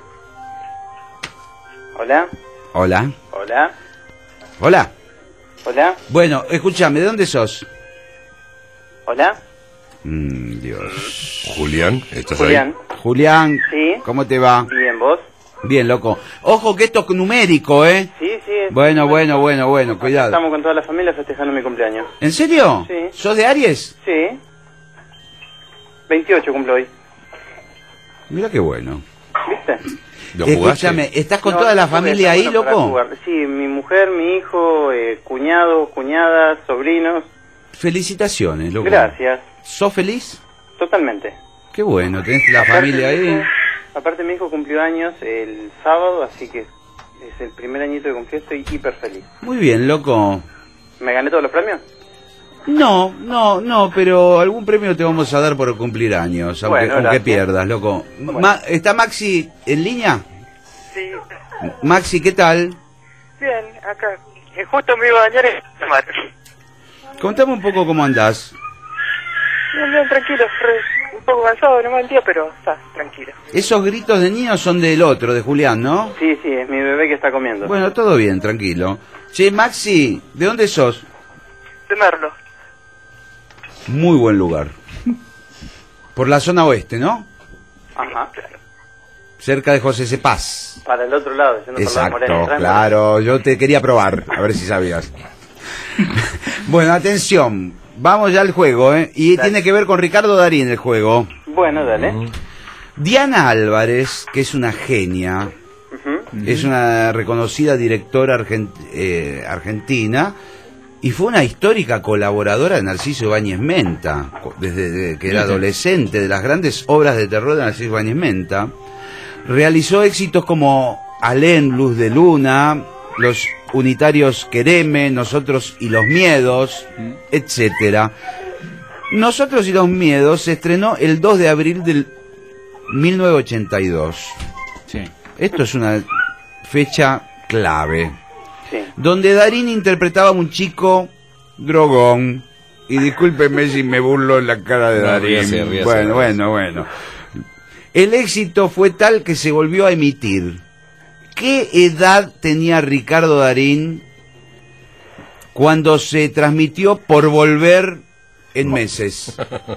Hola, Hola, hola, hola. hola, Bueno, escúchame, ¿de dónde sos? hola. Mm, Dios. Julián, ¿estás Julián. ahí? Julián, Sí. ¿cómo te va? Bien, ¿vos? Bien, loco. Ojo que esto es numérico, ¿eh? Sí, sí. es- Bueno, bueno, bueno, bueno, cuidado. Estamos con toda la familia festejando mi cumpleaños. ¿En serio? Sí. ¿Sos de Aries? Sí. veintiocho cumplo hoy. Mira qué bueno. ¿Viste? ¿Lo jugaste? Escúchame, ¿estás con No, toda la no jugué, familia está ahí, bueno para loco? jugar. Sí, mi mujer, mi hijo, eh, cuñado, cuñadas, sobrinos. Felicitaciones, loco. Gracias. ¿Sos feliz? Totalmente. Qué bueno, tenés la Aparte, familia mi ahí. hijo- aparte mi hijo cumplió años el sábado, así que es el primer añito que cumplió, estoy hiper feliz. Muy bien, loco. ¿Me gané todos los premios? No, no, no, pero algún premio te vamos a dar por cumplir años, aunque, Bueno, aunque gracias. pierdas, loco. Bueno. Ma- ¿Está Maxi en línea? Sí, Maxi, ¿qué tal? bien, acá. Eh, justo me iba a bañar y me mato. Contame un poco cómo andás. Bien, bien, tranquilo. re- un poco cansado, no mal día, pero está tranquilo. Esos gritos de niños son del otro, de Julián, ¿no? Sí, sí, es mi bebé que está comiendo. Bueno, todo bien, tranquilo. Che, Maxi, ¿de dónde sos? De Merlo. Muy buen lugar. Por la zona oeste, ¿no? Ajá. Cerca de José Cepaz. Para el otro lado, yendo por la Exacto, Morena entrando. claro. Yo te quería probar, a ver si sabías. Bueno, atención. Vamos ya al juego, ¿eh? Y Dale. tiene que ver con Ricardo Darín el juego. Bueno, dale. Diana Álvarez, que es una genia, uh-huh. es una reconocida directora argent eh, argentina, y fue una histórica colaboradora de Narciso Ibáñez Menta, desde que era adolescente, de las grandes obras de terror de Narciso Ibáñez Menta. Realizó éxitos como Alén, Luz de Luna, Los Unitarios Quereme, Nosotros y los Miedos, etcétera. Nosotros y los Miedos se estrenó el dos de abril del mil novecientos ochenta y dos. Sí. Esto es una fecha clave. Sí. Donde Darín interpretaba a un chico drogón. Y discúlpenme si me burlo en la cara de No, Darín. ríase, ríase, bueno, ríase. bueno, bueno. El éxito fue tal que se volvió a emitir. ¿Qué edad tenía Ricardo Darín cuando se transmitió Por Volver en Meses?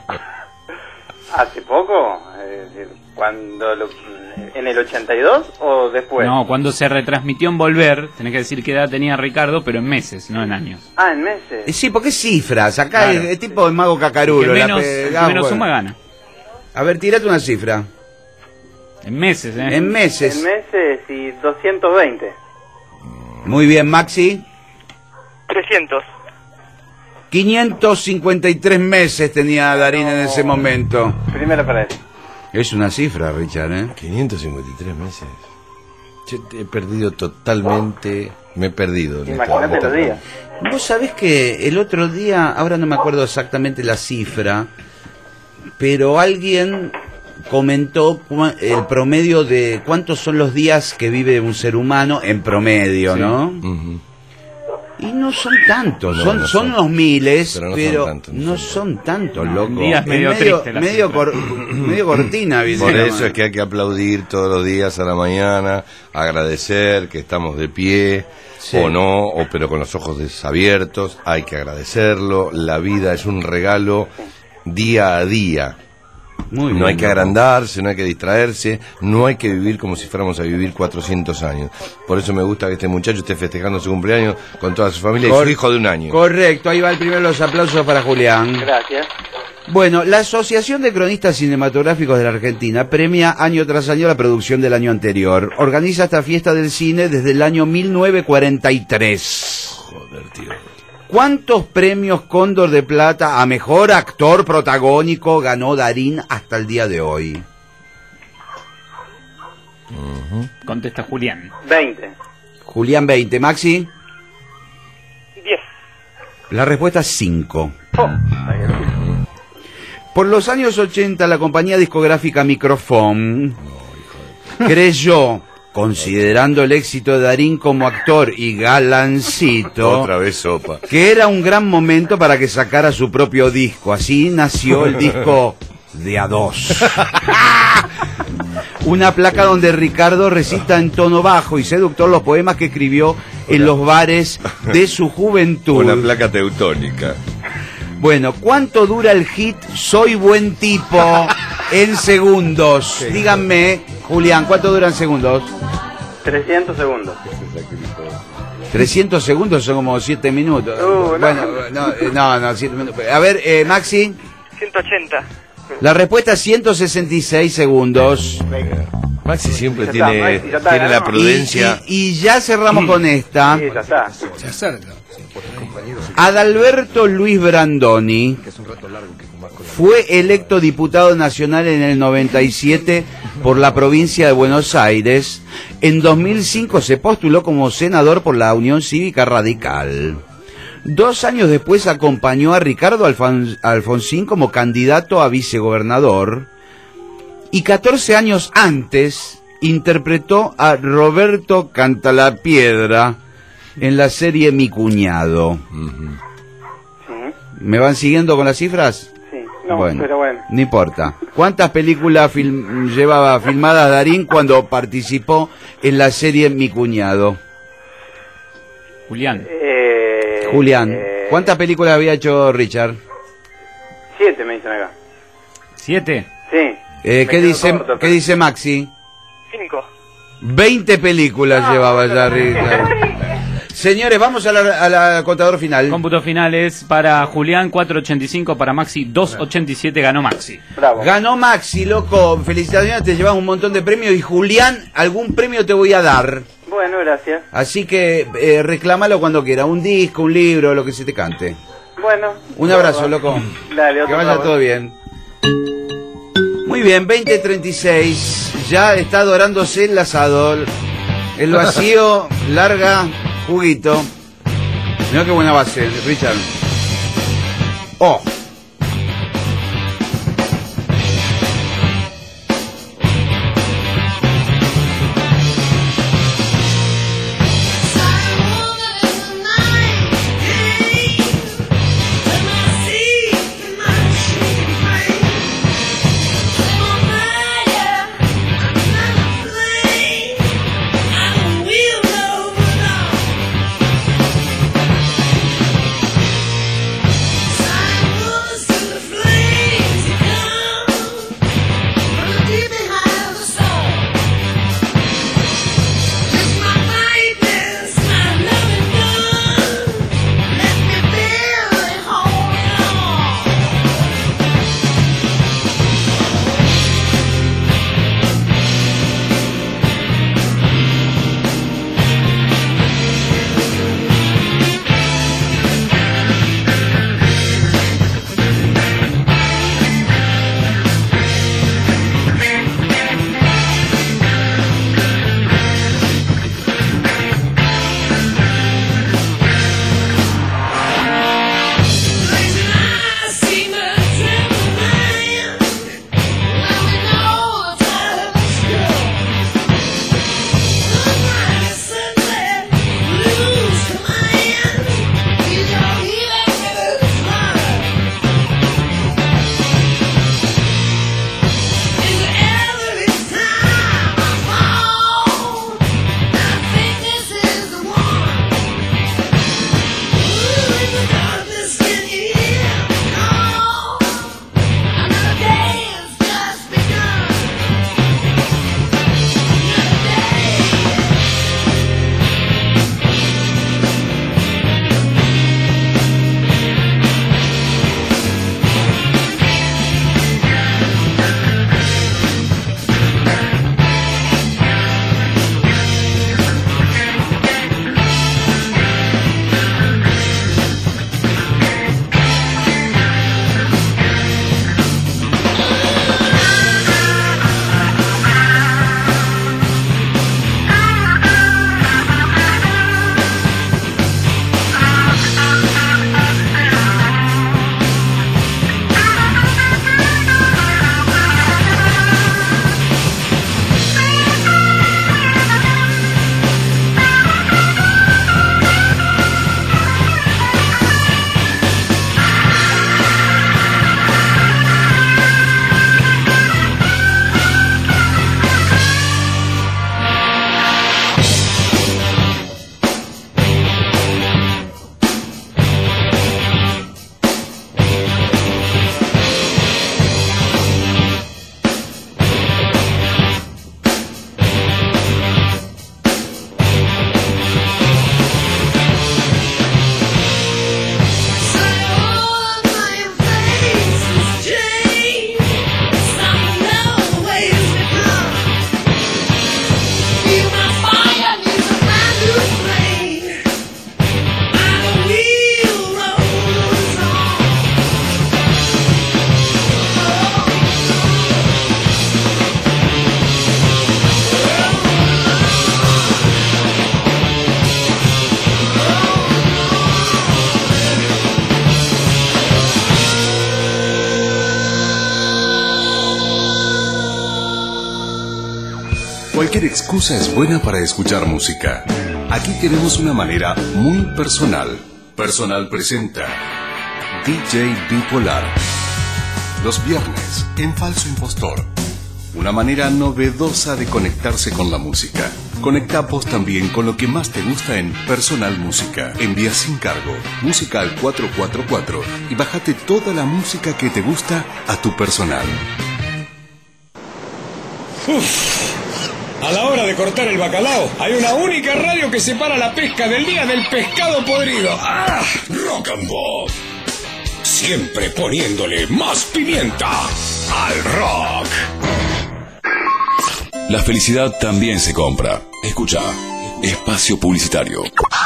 ¿Hace poco? Eh, ¿Cuando lo, ¿En el ochenta y dos o después? No, cuando se retransmitió en Volver, tenés que decir qué edad tenía Ricardo, pero en meses, no en años. Ah, en meses. Eh, Sí, porque es cifras. Acá Claro. es, es tipo el mago cacarulo. El que la menos, pe- el que ah, menos bueno. suma gana. A ver, tirate una cifra. En meses, ¿eh? En meses. En meses y doscientos veinte. Muy bien, Maxi. trescientos. quinientos cincuenta y tres meses tenía Darín en ese momento. Primera para él. Es una cifra, Richard, ¿eh? quinientos cincuenta y tres meses. Yo te he perdido totalmente. Me he perdido. en esta- Imagínate en esta los días. Vos sabés que el otro día, ahora no me acuerdo exactamente la cifra, pero alguien comentó cua- el promedio de cuántos son los días que vive un ser humano en promedio, Sí. ¿no? Ujú. Y no son tantos, No, son, no son son. unos miles, Pero pero, no son tantos, no no son son tantos, No, loco. un día es Es medio medio, triste la medio, cifra. cor- medio cortina, ¿viste? Por eso es que hay que aplaudir todos los días a la mañana, agradecer que estamos de pie, Sí. o no, o pero con los ojos desabiertos, hay que agradecerlo, la vida es un regalo día a día. Muy No bien, hay que loco. agrandarse, no hay que distraerse, no hay que vivir como si fuéramos a vivir cuatrocientos años. Por eso me gusta que este muchacho esté festejando su cumpleaños con toda su familia y Cor- su hijo de un año. Correcto, ahí va el primero los aplausos para Julián. Gracias. Bueno, la Asociación de Cronistas Cinematográficos de la Argentina premia año tras año la producción del año anterior. Organiza esta fiesta del cine desde el año mil novecientos cuarenta y tres. Joder, tío. ¿Cuántos premios Cóndor de Plata a mejor actor protagónico ganó Darín hasta el día de hoy? Contesta Julián. veinte. Julián veinte, Maxi. diez. La respuesta es cinco. Oh, está bien. Por los años ochenta, la compañía discográfica Microfón creyó, considerando el éxito de Darín como actor y galancito, Otra vez sopa. que era un gran momento para que sacara su propio disco. Así nació el disco de A dos. Una placa donde Ricardo recita en tono bajo y seductor los poemas que escribió en los bares de su juventud. Una placa teutónica. Bueno, ¿cuánto dura el hit Soy Buen Tipo en segundos? Díganme, Julián, ¿cuánto dura en segundos? trescientos segundos. trescientos segundos son como siete minutos. Uh, no. Bueno, no, eh, no, no, siete minutos. A ver, eh, Maxi, ciento ochenta. la respuesta es ciento sesenta y seis segundos. Maxi siempre Ya está, tiene, Maxi, ya está, tiene la ganamos. prudencia. Y, y- y ya cerramos con esta. Sí, ya está. Se acerca. Adalberto Luis Brandoni fue electo diputado nacional en el noventa y siete por la provincia de Buenos Aires. En dos mil cinco se postuló como senador por la Unión Cívica Radical. Dos años después acompañó a Ricardo Alfon- Alfonsín como candidato a vicegobernador. Y catorce años antes interpretó a Roberto Cantalapiedra en la serie Mi Cuñado. Sí, ¿Me van siguiendo con las cifras? sí. No, Bueno, pero bueno. no importa. ¿Cuántas películas film- llevaba filmadas Darín cuando participó en la serie Mi Cuñado? Julián. Eh, Julián, eh, ¿cuántas películas había hecho Richard? Siete me dicen acá. ¿Siete? Sí. Eh, Me ¿qué, quedo dice, corto, ¿Qué pero- dice Maxi? cinco. veinte películas llevaba ya Richard. Señores, vamos a la, a la contador final. Cómputo final es para Julián cuatro ochenta y cinco, para Maxi dos ochenta y siete, ganó Maxi. Bravo. Ganó Maxi, loco. Felicitaciones, te llevas un montón de premios. Y Julián, algún premio te voy a dar. Bueno, gracias. Así que eh, reclámalo cuando quiera. Un disco, un libro, lo que se te cante. Bueno. Un abrazo, loco. Dale, que otro vaya bravo. todo bien. Muy bien, veinte treinta y seis. Ya está dorándose el asador. El vacío larga juguito. Mirá qué buena base, Richard. Oh. Cualquier excusa es buena para escuchar música. Aquí tenemos una manera muy personal. Personal presenta D J Bipolar. Los viernes en Falso Impostor. Una manera novedosa de conectarse con la música. Conectamos también con lo que más te gusta en Personal Música. Envía sin cargo música al cuatro cuatro cuatro y bájate toda la música que te gusta a tu personal. Uf. A la hora de cortar el bacalao, hay una única radio que separa la pesca del día del pescado podrido. ¡Ah! Rock and Pop. Siempre poniéndole más pimienta al rock. La felicidad también se compra. Escucha, espacio publicitario.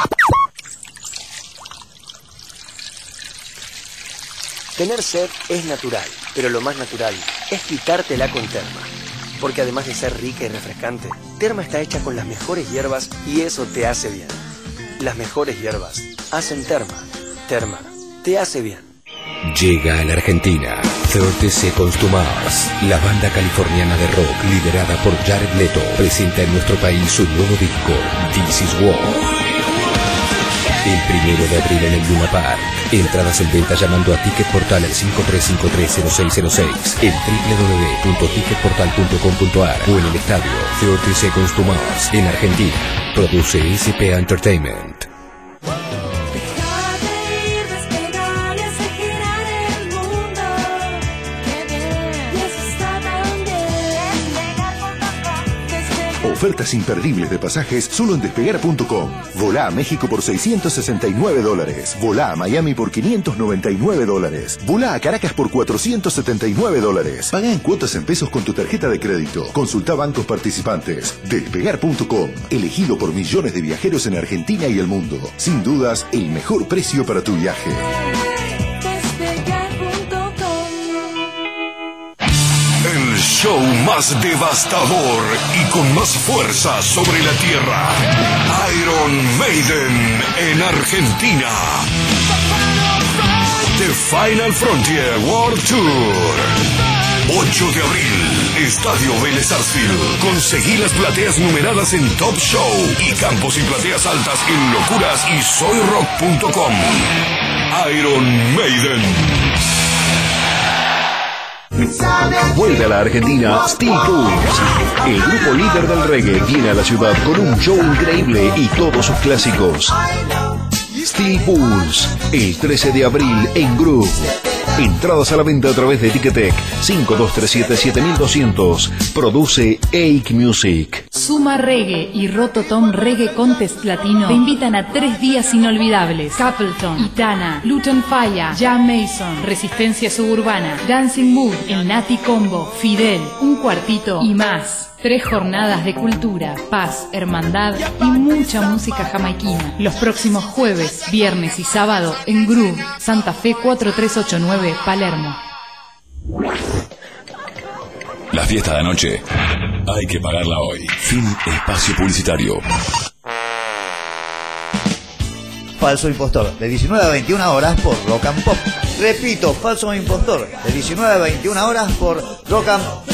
Tener sed es natural, pero lo más natural es quitártela con Terma. Porque además de ser rica y refrescante, Terma está hecha con las mejores hierbas y eso te hace bien. Las mejores hierbas hacen Terma. Terma te hace bien. Llega a la Argentina thirty Seconds to Mars, la banda californiana de rock liderada por Jared Leto, presenta en nuestro país su nuevo disco, This Is War. El primero de abril en el Luna Park. Entradas en venta llamando a Ticket Portal al cinco tres cinco tres cero seis cero seis, en doble u doble u doble u punto ticket portal punto com punto a r o en el estadio thirty Seconds to Mars en Argentina. Produce S P A Entertainment. Ofertas imperdibles de pasajes solo en despegar punto com. Volá a México por seiscientos sesenta y nueve dólares. Volá a Miami por quinientos noventa y nueve dólares. Volá a Caracas por cuatrocientos setenta y nueve dólares. Pagá en cuotas en pesos con tu tarjeta de crédito. Consulta bancos participantes. Despegar punto com. Elegido por millones de viajeros en Argentina y el mundo. Sin dudas, el mejor precio para tu viaje. El show más devastador y con más fuerza sobre la tierra. Iron Maiden en Argentina. The Final Frontier World Tour. ocho de abril, Estadio Vélez Sarsfield. Conseguí las plateas numeradas en Top Show y campos y plateas altas en Locuras y soy rock punto com. Iron Maiden. Vuelve a la Argentina Steel Pulse. El grupo líder del reggae viene a la ciudad con un show increíble y todos sus clásicos. Steel Pulse, el trece de abril en Groove. Entradas a la venta a través de Ticketek cinco dos tres siete siete dos cero cero. Produce Ake Music. Suma Reggae y Rototom Reggae Contest Latino te invitan a tres días inolvidables. Capleton, Itana, Luton Fire, Jam Mason, Resistencia Suburbana, Dancing Mood, El Nati Combo, Fidel, Un Cuartito y más. Tres jornadas de cultura, paz, hermandad y mucha música jamaiquina. Los próximos jueves, viernes y sábado en Groove, Santa Fe cuatro tres ocho nueve, Palermo. La fiesta de anoche hay que pagarla hoy. Fin espacio publicitario. Falso Impostor, de diecinueve a veintiuna horas por Rock and Pop. Repito, Falso Impostor, de diecinueve a veintiuna horas por Rock and Pop.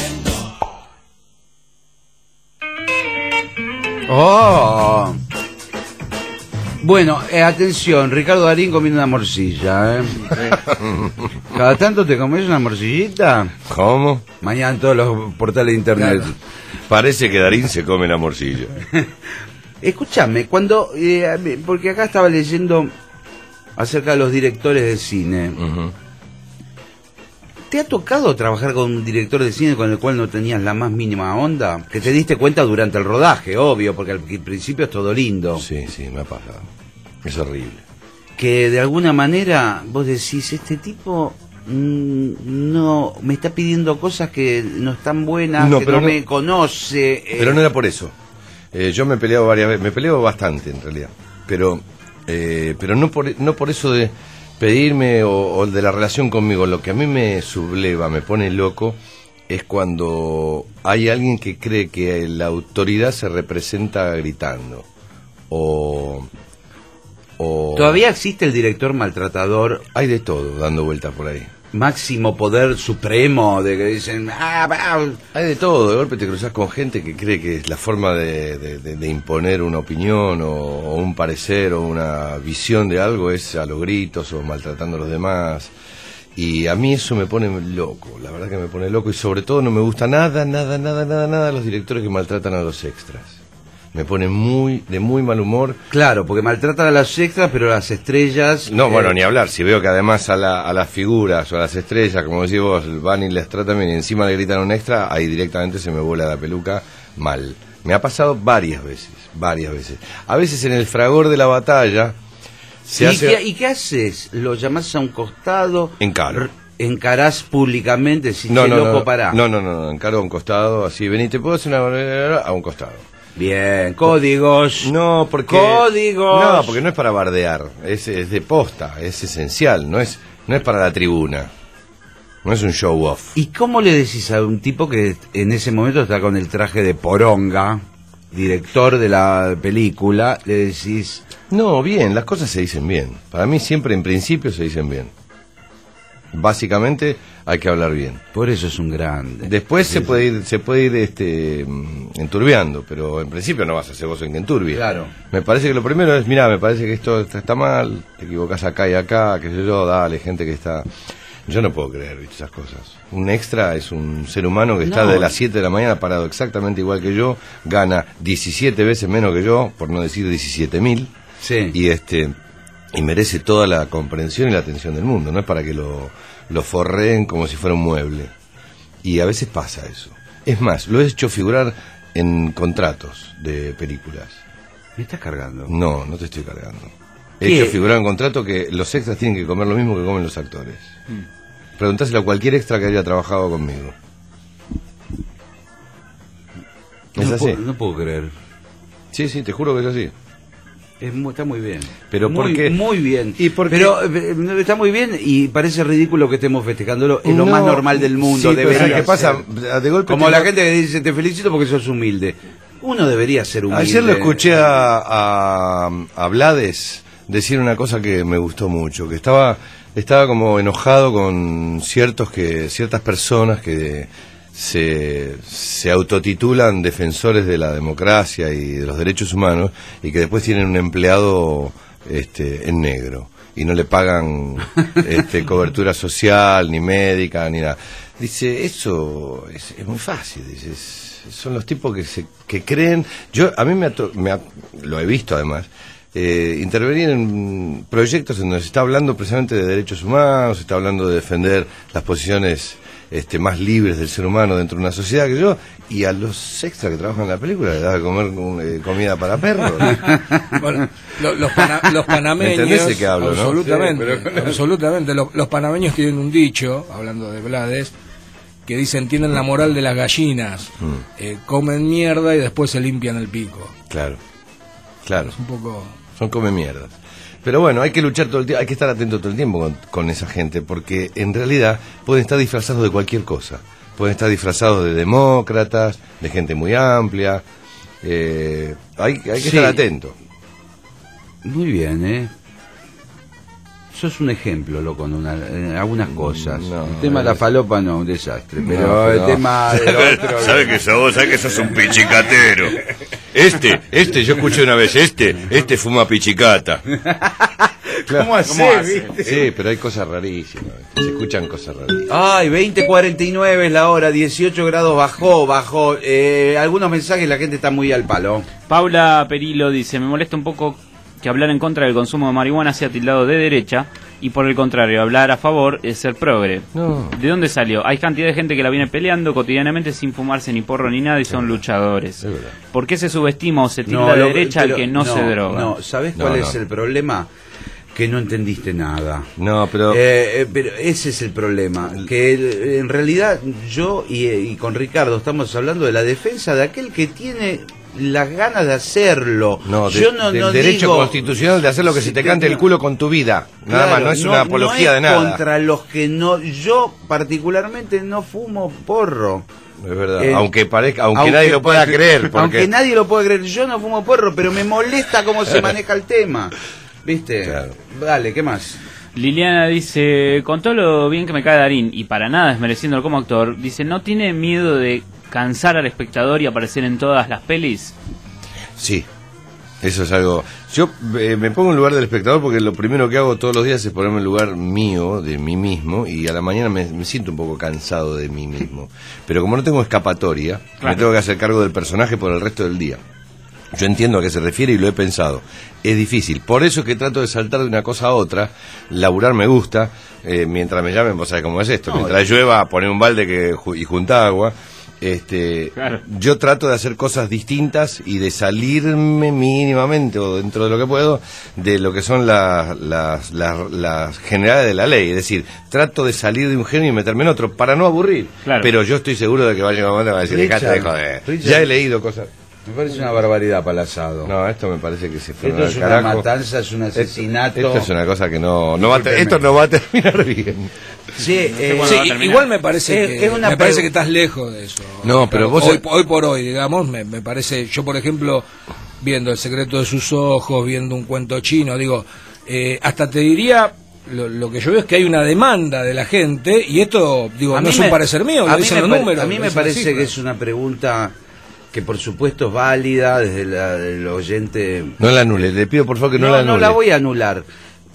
Oh. Bueno, eh, atención, Ricardo Darín comiendo una morcilla, ¿eh? ¿Cada tanto te comes una morcillita? ¿Cómo? Mañana en todos los portales de internet. Claro. Parece que Darín se come la morcilla. Escúchame, cuando... Eh, porque acá estaba leyendo acerca de los directores de cine. Uh-huh. ¿Te ha tocado trabajar con un director de cine con el cual no tenías la más mínima onda? Que te diste cuenta durante el rodaje, obvio, porque al principio es todo lindo. Sí, sí, me ha pasado. Es horrible. Que de alguna manera vos decís, este tipo mmm, no me está pidiendo cosas que no están buenas, no, que no, no me conoce. Pero eh. no era por eso. Eh, yo me he peleado varias veces, me peleo bastante en realidad. Pero, eh, pero no por, no por eso de... pedirme o, o de la relación conmigo. Lo que a mí me subleva, me pone loco, es cuando hay alguien que cree que la autoridad se representa gritando. O, o... ¿Todavía existe el director maltratador? Hay de todo dando vueltas por ahí. Máximo poder supremo, de que dicen... Ah, ah. Hay de todo, de golpe te cruzas con gente que cree que es la forma de, de, de, de imponer una opinión o, o un parecer o una visión de algo es a los gritos o maltratando a los demás. Y a mí eso me pone loco, la verdad que me pone loco. Y sobre todo no me gusta nada, nada, nada, nada, nada los directores que maltratan a los extras. Me pone muy de muy mal humor. Claro, porque maltratan a las extras, pero a las estrellas... No, eh... bueno, ni hablar. Si veo que además a, la, a las figuras o a las estrellas, como decís vos, van y les tratan bien y encima le gritan a un extra, ahí directamente se me vuela la peluca mal. Me ha pasado varias veces, varias veces. A veces en el fragor de la batalla se ¿Y, hace... qué, ¿Y qué haces? ¿Lo llamás a un costado? Encaro. ¿Encarás públicamente? Si No, che, no, loco, no, pará. no, no, no, no, encaro a un costado, así, vení, ¿te puedo hacer una... a un costado? Bien, códigos. No, porque... Códigos. No, porque no es para bardear, es, es de posta, es esencial, no es, no es para la tribuna, no es un show off. ¿Y cómo le decís a un tipo que en ese momento está con el traje de poronga, director de la película, le decís... No, bien, las cosas se dicen bien. Para mí siempre en principio se dicen bien. Básicamente hay que hablar bien. Por eso es un grande. Después Sí, se sí. puede ir, se puede ir este enturbiando, pero en principio no vas a ser vos en que enturbie. Claro. Me parece que lo primero es, mirá, me parece que esto está, está mal, te equivocás acá y acá, qué sé yo, dale, gente que está... Yo no puedo creer, ¿viste? Esas cosas. Un extra es un ser humano que está No. de las siete de la mañana parado exactamente igual que yo, gana diecisiete veces menos que yo, por no decir diecisiete mil, Sí. y este y merece toda la comprensión y la atención del mundo, no es para que lo, lo forreen como si fuera un mueble. Y a veces pasa eso. Es más, lo he hecho figurar en contratos de películas. ¿Me estás cargando? No, no te estoy cargando. He ¿Qué? hecho figurar en contrato que los extras tienen que comer lo mismo que comen los actores. Mm. Preguntáselo a cualquier extra que haya trabajado conmigo. ¿Es no así? Puedo, no puedo creer. Sí, sí, te juro que es así. Es muy- está muy bien. Pero muy, ¿por qué? Muy bien. ¿Y por qué? Pero eh, está muy bien y parece ridículo que estemos festejándolo. Es lo No, más normal del mundo. sí, pero debería ¿sabes qué pasa? ser. De golpe Como te- la gente que dice, te felicito porque sos humilde. Uno debería ser humilde. Ayer lo escuché a, a, a Blades decir una cosa que me gustó mucho, que estaba estaba como enojado con ciertos que ciertas personas que se, se autotitulan defensores de la democracia y de los derechos humanos y que después tienen un empleado este, en negro y no le pagan este, cobertura social, ni médica, ni nada. Dice, eso es, es muy fácil, dice, es- son los tipos que se que creen. Yo a mí me, ato- me ha- lo he visto además. Eh, intervenir en proyectos en donde se está hablando precisamente de derechos humanos, se está hablando de defender las posiciones este, más libres del ser humano dentro de una sociedad que yo, y a los extras que trabajan en la película les da de comer eh, comida para perros. Bueno, lo- los, pana- los panameños... ¿Me entendés de qué hablo, no? Absolutamente, Sí, pero- absolutamente. Los, los panameños tienen un dicho, hablando de Blades, que dicen, tienen la moral de las gallinas, Mm, eh, comen mierda y después se limpian el pico. claro, claro. Es un poco... Son come mierdas. Pero bueno, hay que luchar todo el tiempo, hay que estar atento todo el tiempo con, con esa gente, porque en realidad pueden estar disfrazados de cualquier cosa. Pueden estar disfrazados de demócratas, de gente muy amplia. Eh, hay, hay que Sí. estar atento. Muy bien, ¿eh? Sos un ejemplo, loco, en, una- en algunas cosas. el tema de la falopa no, un desastre. Pero, No, el pero- tema del otro... ¿Sabe que sos vos? ¿Sabe que sos un pichicatero? Este, este, yo escuché una vez, este, este fuma pichicata. ¿Cómo hace, viste? Sí, pero hay cosas rarísimas. Se escuchan cosas rarísimas. Ay, veinte cuarenta y nueve es la hora, dieciocho grados bajó, bajó. Eh, algunos mensajes, la gente está muy al palo. Paula Perillo dice, me molesta un poco que hablar en contra del consumo de marihuana sea tildado de derecha y por el contrario, hablar a favor es ser progre. No. ¿De dónde salió? Hay cantidad de gente que la viene peleando cotidianamente sin fumarse ni porro ni nada y son luchadores. ¿Por qué se subestima o se tilda de lo- derecha al pero que no, se droga? No, ¿sabés cuál No, es no. el problema? Que no entendiste nada. No, pero... Eh, eh, pero ese es el problema, que eh, en realidad yo y, eh, y con Ricardo estamos hablando de la defensa de aquel que tiene las ganas de hacerlo. No, de- yo no, del no derecho digo- constitucional de hacer lo que se te cante el culo con tu vida. Nada Claro, más, no es una apología no de es nada. contra los que no, yo particularmente no fumo porro. Es verdad, Eh, aunque parezca, aunque, nadie lo pueda parezca- creer, porque Aunque nadie lo pueda creer, yo no fumo porro, pero me molesta cómo se maneja el tema. ¿Viste? Dale, ¿qué más? Liliana dice, con todo lo bien que me cae Darín, y para nada desmereciéndolo como actor, dice, ¿no tiene miedo de cansar al espectador y aparecer en todas las pelis? sí, eso es algo. Yo eh, me pongo en lugar del espectador porque lo primero que hago todos los días es ponerme en lugar mío, de mí mismo, y a la mañana me, me siento un poco cansado de mí mismo. Pero como no tengo escapatoria, Claro. me tengo que hacer cargo del personaje por el resto del día. Yo entiendo a qué se refiere y lo he pensado. Es difícil. Por eso es que trato de saltar de una cosa a otra. Laburar me gusta. Eh, mientras me llamen, vos sabés cómo es esto. No, mientras llueva, poner un balde que, ju- y juntar agua. Este, Claro. yo trato de hacer cosas distintas y de salirme mínimamente o dentro de lo que puedo de lo que son las las las, las generales de la ley, es decir, trato de salir de un género y meterme en otro para no aburrir. Claro. Pero yo estoy seguro de que va a llegar un momento que va a decir, Richard, dejate de joder. Richard. Ya he leído cosas. Me parece una barbaridad para el asado. No, esto me parece que se fue Esto al es una carajo. matanza, es un asesinato. Esto, esto es una cosa que no, no va a ter- esto no va a terminar bien. Sí, eh, Sí, igual me parece Es- que es una me parece pregu- que estás lejos de eso. No, pero vos- hoy, hoy por hoy, digamos, me, me parece, yo por ejemplo, viendo El secreto de sus ojos, viendo un cuento chino, digo, eh, hasta te diría, lo, lo que yo veo es que hay una demanda de la gente y esto, digo, A no mí es un me- parecer mío, a lo mí dicen me los pare- números. A mí lo me dicen las parece que cifras. es una pregunta que por supuesto es válida desde la, el oyente. No la anule, le pido por favor que no, no, la anule. no la voy a anular.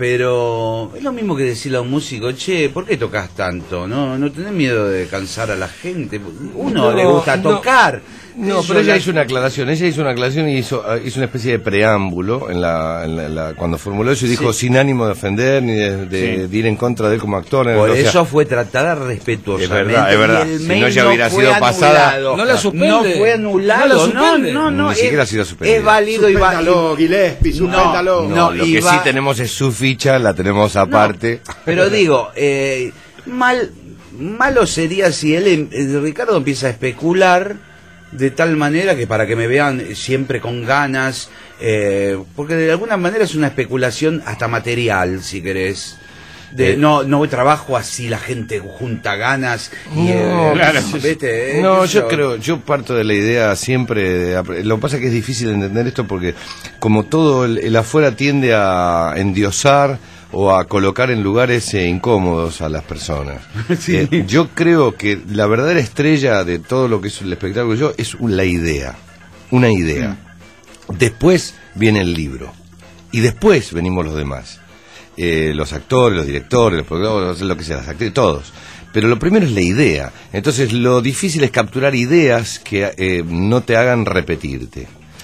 Pero es lo mismo que decirle a un músico, che, ¿por qué tocas tanto? No, no tenés miedo de cansar a la gente. Uno No, le gusta no. tocar. No, Eso pero ella la- hizo una aclaración, ella hizo una aclaración y hizo, hizo una especie de preámbulo en la, en la- en la- cuando formuló eso y dijo Sí. sin ánimo de ofender ni de, de- Sí. de ir en contra de él como actor. Por o sea, eso fue tratada respetuosamente. Es verdad, es verdad. Y el Si mail no, ya hubiera fue sido pasada. anulado. No la suspende. No fue anulado. No la No, suspende. no, no. Ni es- siquiera ha sido suspendida. Es válido y va- Suspéndalo, Gillespie, suspéndalo. no, no, lo y que va- sí tenemos es su ficha, la tenemos aparte. Pero digo, eh, mal, malo sería si él, em- eh, Ricardo empieza a especular de tal manera que para que me vean siempre con ganas, eh, porque de alguna manera es una especulación hasta material, si querés. De, Eh. no, no trabajo así, la gente junta ganas y No, eh, claro. ¿viste? Eh, No, eso. yo creo, yo parto de la idea siempre, de apre- lo que pasa es que es difícil entender esto porque como todo el, el afuera tiende a endiosar o a colocar en lugares eh, incómodos a las personas. Sí. Eh, yo creo que la verdadera estrella de todo lo que es el espectáculo yo es un- la idea, una idea. Después viene el libro y después venimos los demás. Eh, los actores, los directores, los productores, lo que sea, las actrices, todos. Pero lo primero es la idea. Entonces lo difícil es capturar ideas que eh, no te hagan repetirte.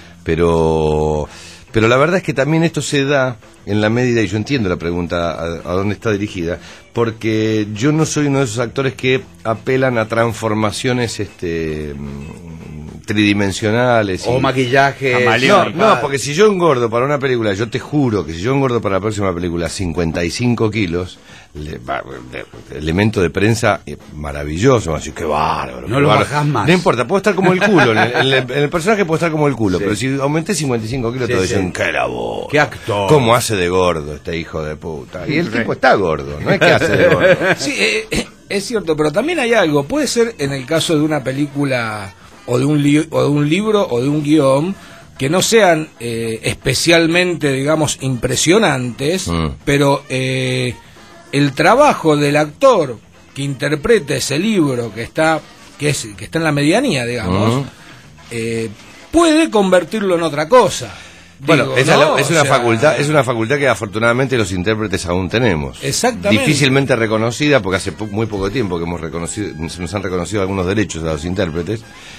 Pero, pero la verdad es que también esto se da en la medida, y yo entiendo la pregunta a, a dónde está dirigida, porque yo no soy uno de esos actores que apelan a transformaciones este mm, tridimensionales. O y- maquillaje. no, Camaleón. no, porque si yo engordo para una película, yo te juro que si yo engordo para la próxima película cincuenta y cinco kilos, le- va- de- elemento de prensa eh, maravilloso, así que bárbaro. No qué lo bárbaro. bajás más. No importa, puedo estar como el culo, en el, en el- en el personaje puedo estar como el culo, Sí. pero si aumenté cincuenta y cinco kilos, Sí, todos sí. dicen, qué labor. Qué actor. ¿Cómo hace de gordo este hijo de puta? Y el tipo está gordo, no es que hace de gordo. Sí, eh, eh, es cierto, pero también hay algo. Puede ser en el caso de una película o de un, li- o de un libro o de un guión que no sean eh, especialmente, digamos, impresionantes, Mm. pero eh, el trabajo del actor que interpreta ese libro que está que es que está en la medianía, digamos, Mm. eh, puede convertirlo en otra cosa. Bueno, Digo, esa ¿no? es O una sea, facultad, es una facultad que afortunadamente los intérpretes aún tenemos. Exactamente. Difícilmente reconocida porque hace po- muy poco tiempo que hemos reconocido, se nos han reconocido algunos derechos a los intérpretes,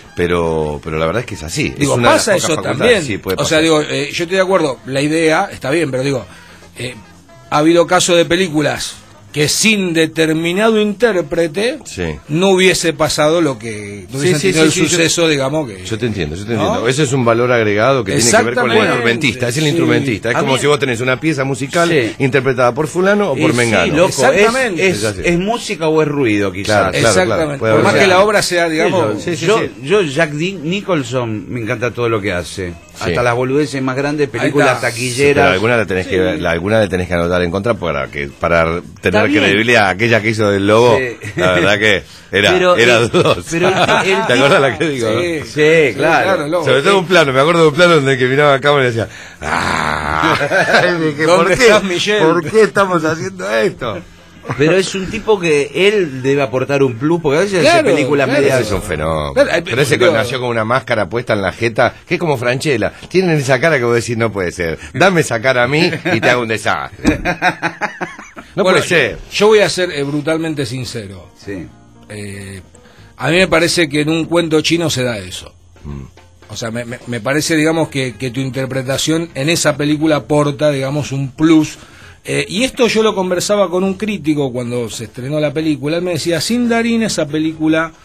pero pero la verdad es que es así. Digo, es una de las pasa pocas eso facultades. también. Sí, puede o sea, pasar. digo, eh, yo estoy de acuerdo, la idea está bien, pero digo, eh, ha habido casos de películas que sin determinado intérprete Sí. no hubiese pasado lo que no Sí, hubiesen sí, tenido sí, el sí, yo- suceso, digamos que Yo te entiendo, yo te ¿no? entiendo. Eso es un valor agregado que tiene que ver con el Exactamente. instrumentista. Es el Sí. instrumentista. Es A como mí- si vos tenés una pieza musical Sí. interpretada por fulano o Y por sí, mengano. loco, Exactamente. Es, es, Es así. es música o es ruido, quizás. Claro, claro, Exactamente. claro. Puede Por haber- más O sea, que la obra sea, digamos, Sí, sí, yo, sí. yo, Jack Di- Nicholson, me encanta todo lo que hace. Sí. Hasta las boludeces más grandes, Ahí películas está. Sí, pero taquilleras. alguna la tenés que la- alguna le tenés que anotar en contra para que para tener Está bien. credibilidad. Aquella que hizo del lobo, Sí. la verdad que era Pero era el- dudosa. pero el- el- ¿Te acuerdas la que digo? Sí. no? Sí, claro. loco. Sobre todo un plano, me acuerdo de un plano donde que miraba a cámara y decía, ¡ah! Dije, ¿por ¿Dónde qué? estás, Michelle? ¿Por qué estamos haciendo esto? Pero es un tipo que él debe aportar un plus, porque a veces hace Claro, películas claro. medias. Ese es un fenómeno. Claro, hay- Pero ese que digo- nació con una máscara puesta en la jeta, que es como Franchella. Tienen esa cara que vos decís, no puede ser. Dame esa cara a mí y te hago un desastre. No Bueno, puede ser. Yo voy a ser eh, brutalmente sincero. Sí. Eh, a mí me parece que en un cuento chino se da eso. Mm. O sea, me, me- me parece, digamos, que, que tu interpretación en esa película aporta, digamos, un plus. Eh, y esto yo lo conversaba con un crítico cuando se estrenó la película. Él me decía, sin Darín esa película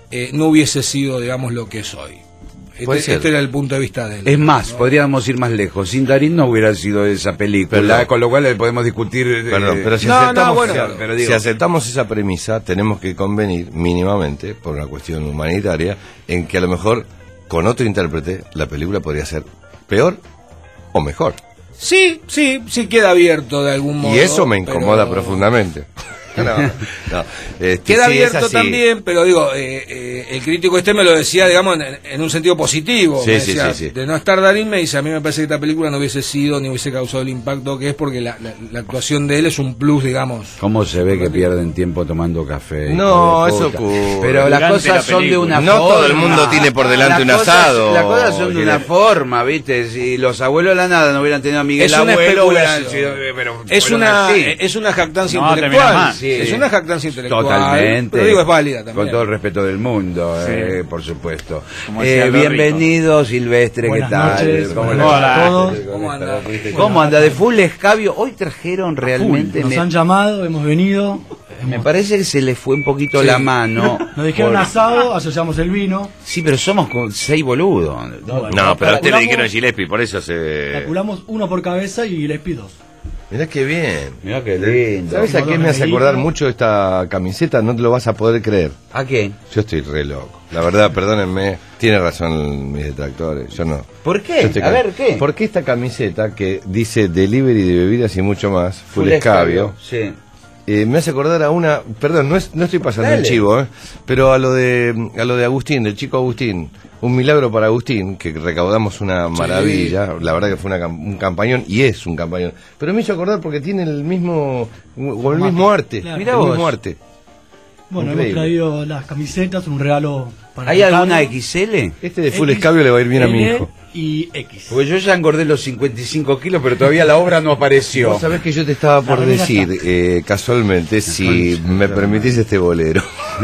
eh, no hubiese sido, digamos, lo que soy. Este, este era el punto de vista de él. Es más, ¿no? Podríamos ir más lejos. Sin Darín no hubiera sido esa película, Perdón. con lo cual le podemos discutir. Perdón, eh, pero si, no, aceptamos, no, bueno, si, pero digo, si aceptamos esa premisa, tenemos que convenir mínimamente, por una cuestión humanitaria, en que a lo mejor con otro intérprete la película podría ser peor o mejor. Sí, sí, sí queda abierto de algún modo. Y eso me incomoda pero... profundamente. No, no, este, queda sí, abierto también, pero digo, eh, eh, el crítico este me lo decía, digamos, en, en un sentido positivo. Sí, me sí, decía, sí, sí. De no estar Darín, me dice, a mí me parece que esta película no hubiese sido ni hubiese causado el impacto que es, porque la, la, la actuación de él es un plus, digamos. ¿Cómo se ve que pierden tiempo tomando café? No, hijo de eso puta? ocurre. Pero las Durante cosas la son de película. una No forma. todo el mundo tiene por delante Las un cosas- asado. Las cosas son de una Quiere- forma, ¿viste? Si los abuelos de la nada no hubieran tenido a Miguel Es una Abuelo, hubieran especulación. sido- pero Es fueron una, así. es una jactancia No, termina intelectual. mal. Sí. Es una jactancia intelectual. Totalmente. Pero digo, es válida también. Con todo el respeto del mundo, Sí. eh, por supuesto. Como Eh, decía Aldo bienvenido, Silvestre, ¿qué Buenas tal? noches, ¿Cómo buenas le noches va? a todos. ¿Cómo anda? ¿Cómo anda? De full escabio. Hoy trajeron realmente... Nos me, han llamado, hemos venido. me parece que se le fue un poquito Sí. la mano. Nos dijeron por- asado, asociamos el vino. Sí, pero somos con seis boludos. No, pero a usted le calculamos- dijeron Gillespie, por eso se... Calculamos uno por cabeza y les pido. Mirá qué bien. Mirá qué lindo. ¿Sabes a qué me hace acordar mucho esta camiseta? No te lo vas a poder creer. ¿A qué? Yo estoy re loco. La verdad, perdónenme, tiene razón mis detractores, yo no. ¿Por qué? Yo estoy A ca- ver, ¿qué? Porque esta camiseta que dice delivery de bebidas y mucho más, full, Full escabio, escabio, sí. eh, me hace acordar a una, perdón, no, es, no estoy pasando Dale. el chivo, eh, pero a lo de a lo de Agustín, del chico Agustín. Un milagro para Agustín, que recaudamos una maravilla, la verdad que fue una, cam- un campañón, y es un campañón. Pero me hizo acordar porque tiene el mismo, o el mismo arte, Claro. el mismo arte. Bueno, Increíble. hemos traído las camisetas, un regalo para ¿Hay Ricardo. alguna X L? Este de full escabio le va a ir bien a mi L hijo. Y X. Porque yo ya engordé los cincuenta y cinco kilos, pero todavía la obra no apareció. Vos sabés que yo te estaba por La remera decir, está. eh, casualmente, si me permitís este bolero.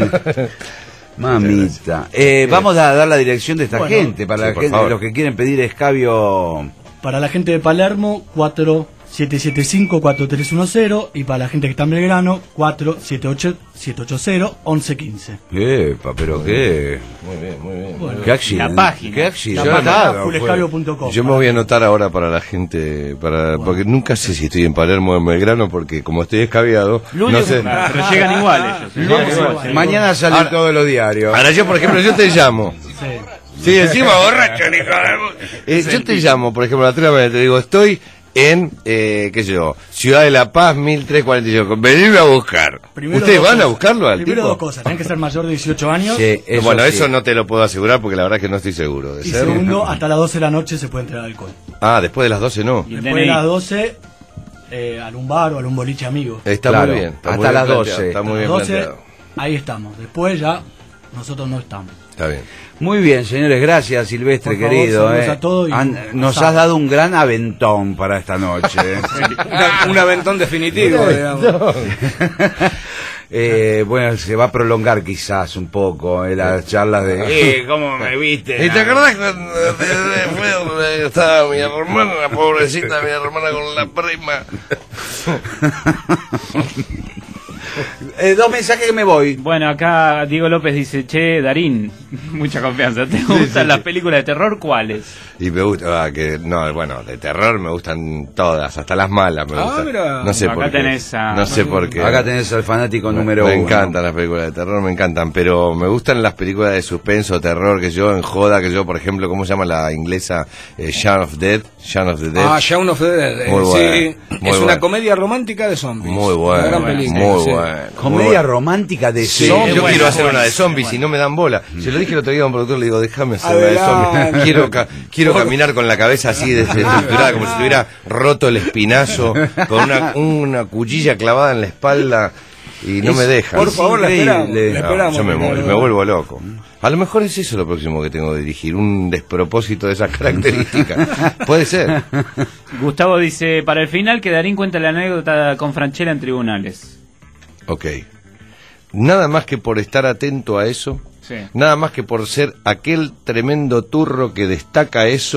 Mamita. Eh, vamos a dar la dirección de esta Bueno, gente, para sí, la por gente, favor. los que quieren pedir escabio. Para la gente de Palermo, cuatro siete siete cinco cuatro tres uno cero. Y para la gente que está en Belgrano, cuatro siete ocho siete ocho cero once quince. Epa, pero qué. Muy bien, muy bien. Bueno, Qué accidente. la página. Qué La accidente. página Fue- fullescabio punto com. Yo me voy a anotar ahora para la gente, para porque nunca sé si estoy en Palermo o en Belgrano, porque como estoy escabiado, no Lunes- sé. Pero llegan igual ellos. ¿eh? Lunes- Llegan igual. Mañana salen Ahora- todos los diarios. Ahora yo, por ejemplo, yo te llamo. Sí. Sí, encima borracho, hijo de- Eh, yo te llamo, por ejemplo, a las tres de la mañana, te digo, estoy en, eh, qué sé yo, Ciudad de la Paz, mil trescientos cuarenta y cinco. Venidme a buscar. Primero ¿Ustedes dos van a cosas. buscarlo al Primero tipo? dos cosas. Tienen que ser mayor de dieciocho años. Sí, eso bueno, sí. eso no te lo puedo asegurar porque la verdad es que no estoy seguro de Y serlo. segundo, hasta las doce de la noche se puede entregar alcohol. Ah, después de las doce no. Y el Después de D N I. las doce, eh, a un bar o a un boliche amigo. Está Claro, muy bien. Está hasta muy bien las planteado, doce. Está muy A bien las doce, planteado. ahí estamos. Después ya nosotros no estamos. Está bien. Muy bien, señores, gracias Silvestre, Por favor, querido. saludos eh. a todos y Han- nos asado. has dado un gran aventón para esta noche. eh. Una- un aventón definitivo, digamos. Eh, bueno, se va a prolongar quizás un poco eh, las charlas de... Eh, ¿cómo me viste? ¿Y te acordás cuando fue donde estaba mi hermana, pobrecita mi hermana con la prima? Eh, dos mensajes que me voy. Bueno, acá Diego López dice, che, Darín, mucha confianza. ¿Te gustan las películas de terror? ¿Cuáles? Y me gusta, ah, que no, bueno, de terror me gustan todas, hasta las malas me Ah, gustan. mira. No sé Acá por qué. tenés a- No sé por qué. Acá tenés al fanático número me uno. encantan las películas de terror, me encantan, pero me gustan las películas de suspenso, terror, que yo en joda, que yo, por ejemplo, ¿cómo se llama la inglesa? Eh, Shaun of Dead, Shaun of the Dead. Ah, Shaun of the Dead. eh, Muy sí, bueno, muy es una bueno. comedia romántica de zombies. Muy Una bueno, gran muy película, bueno. sí. Comedia romántica de Sí, zombies. yo bueno, quiero hacer bueno, una de zombies y no me dan bola. Se lo dije el otro día a un productor, le digo, déjame hacer una de Adelante. zombies. Quiero, ca- quiero caminar con la cabeza así desestructurada, como si tuviera roto el espinazo, con una, una cuchilla clavada en la espalda y no Es- me dejan. Por favor, la esperamos. Increíble. La No, esperamos. yo me, Ricardo. mu- me vuelvo loco. A lo mejor es eso lo próximo que tengo que dirigir, un despropósito de esas características. Puede ser. Gustavo dice, para el final que Darín cuenta la anécdota con Franchella en tribunales. Ok. Nada más que por estar atento a eso, Sí. nada más que por ser aquel tremendo turro que destaca eso,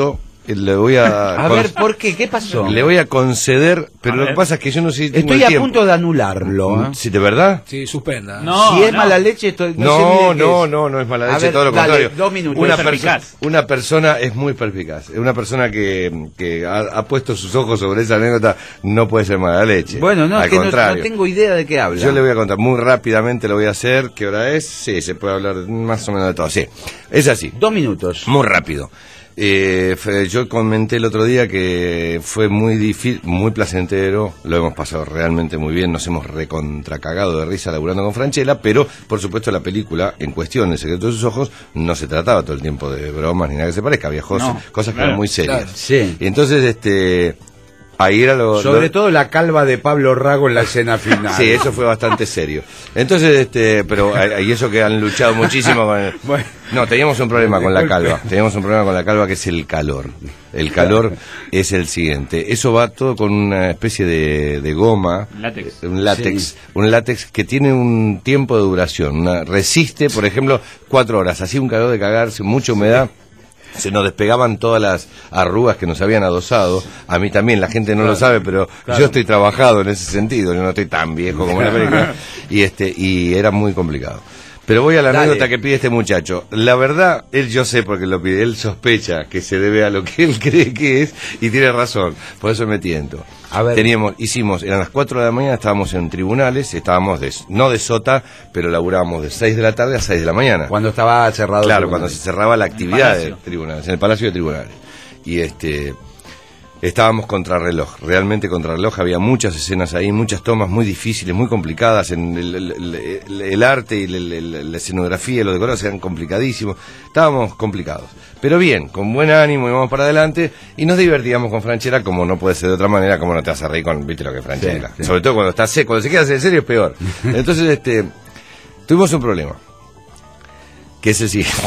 le voy a... A ver, ¿por qué? ¿Qué pasó? Le voy a conceder, pero A lo ver. que pasa es que yo no sé si tengo Estoy el a tiempo. punto de anularlo. ¿eh? ¿Sí, de verdad? Sí, suspenda. No, si es no. mala leche, estoy, no, No, sé ni de qué no, es. no, no es mala A leche, ver, todo lo dale, contrario. dos minutos. Una, Muy perso- perspicaz. una persona es muy perspicaz. Una persona que, que ha, ha puesto sus ojos sobre esa anécdota no puede ser mala leche. Bueno, no, Al es que no, contrario. no tengo idea de qué habla. Yo le voy a contar muy rápidamente, lo voy a hacer. ¿Qué hora es? Sí, se puede hablar más o menos de todo. Sí, es así. Dos minutos. Muy rápido. Eh, fue- yo comenté el otro día que fue muy difícil, muy placentero, lo hemos pasado realmente muy bien, nos hemos recontracagado de risa laburando con Francella, pero por supuesto la película en cuestión, El secreto de sus ojos, no se trataba todo el tiempo de bromas ni nada que se parezca, había cosas, No, cosas que claro, eran muy serias. claro. Sí. Y entonces, este... Ahí era lo... Sobre lo- todo la calva de Pablo Rago en la escena final. Sí, eso fue bastante serio. Entonces, este, pero eh, y eso que han luchado muchísimo con el- Bueno. No, teníamos un problema con la calva. Teníamos un problema con la calva que es el calor. El calor es el siguiente. Eso va todo con una especie de, de goma, Látex. un látex, Sí. un látex que tiene un tiempo de duración. Una, resiste, por ejemplo, cuatro horas. Hacía un calor de cagarse, mucha humedad. Se nos despegaban todas las arrugas que nos habían adosado. A mí también, la gente no Claro. lo sabe, pero Claro. yo estoy trabajado en ese sentido. Yo no estoy tan viejo como la película. Y, este, y era muy complicado. Pero voy a la Dale. anécdota que pide este muchacho. La verdad, él yo sé porque lo pide. Él sospecha que se debe a lo que él cree que es y tiene razón. Por eso me tiento. A ver. Teníamos, hicimos, eran las cuatro de la mañana, estábamos en tribunales, estábamos de, no de sota, pero laburábamos de seis de la tarde a seis de la mañana. Cuando estaba cerrado. Claro, el cuando tribunal. se cerraba la actividad de Palacio. tribunales, en el Palacio de Tribunales. Y este estábamos contrarreloj, realmente contrarreloj, había muchas escenas ahí, muchas tomas muy difíciles, muy complicadas, en el, el- el- el- el arte y el- el- la escenografía y los decorados eran complicadísimos, estábamos complicados. Pero bien, con buen ánimo íbamos para adelante y nos divertíamos con Francella como no puede ser de otra manera, como no te vas a reír con, viste lo que es Francella. Sí, sí. Sobre todo cuando estás seco, cuando se queda en serio es peor. Entonces, este, tuvimos un problema. Que es el siguiente.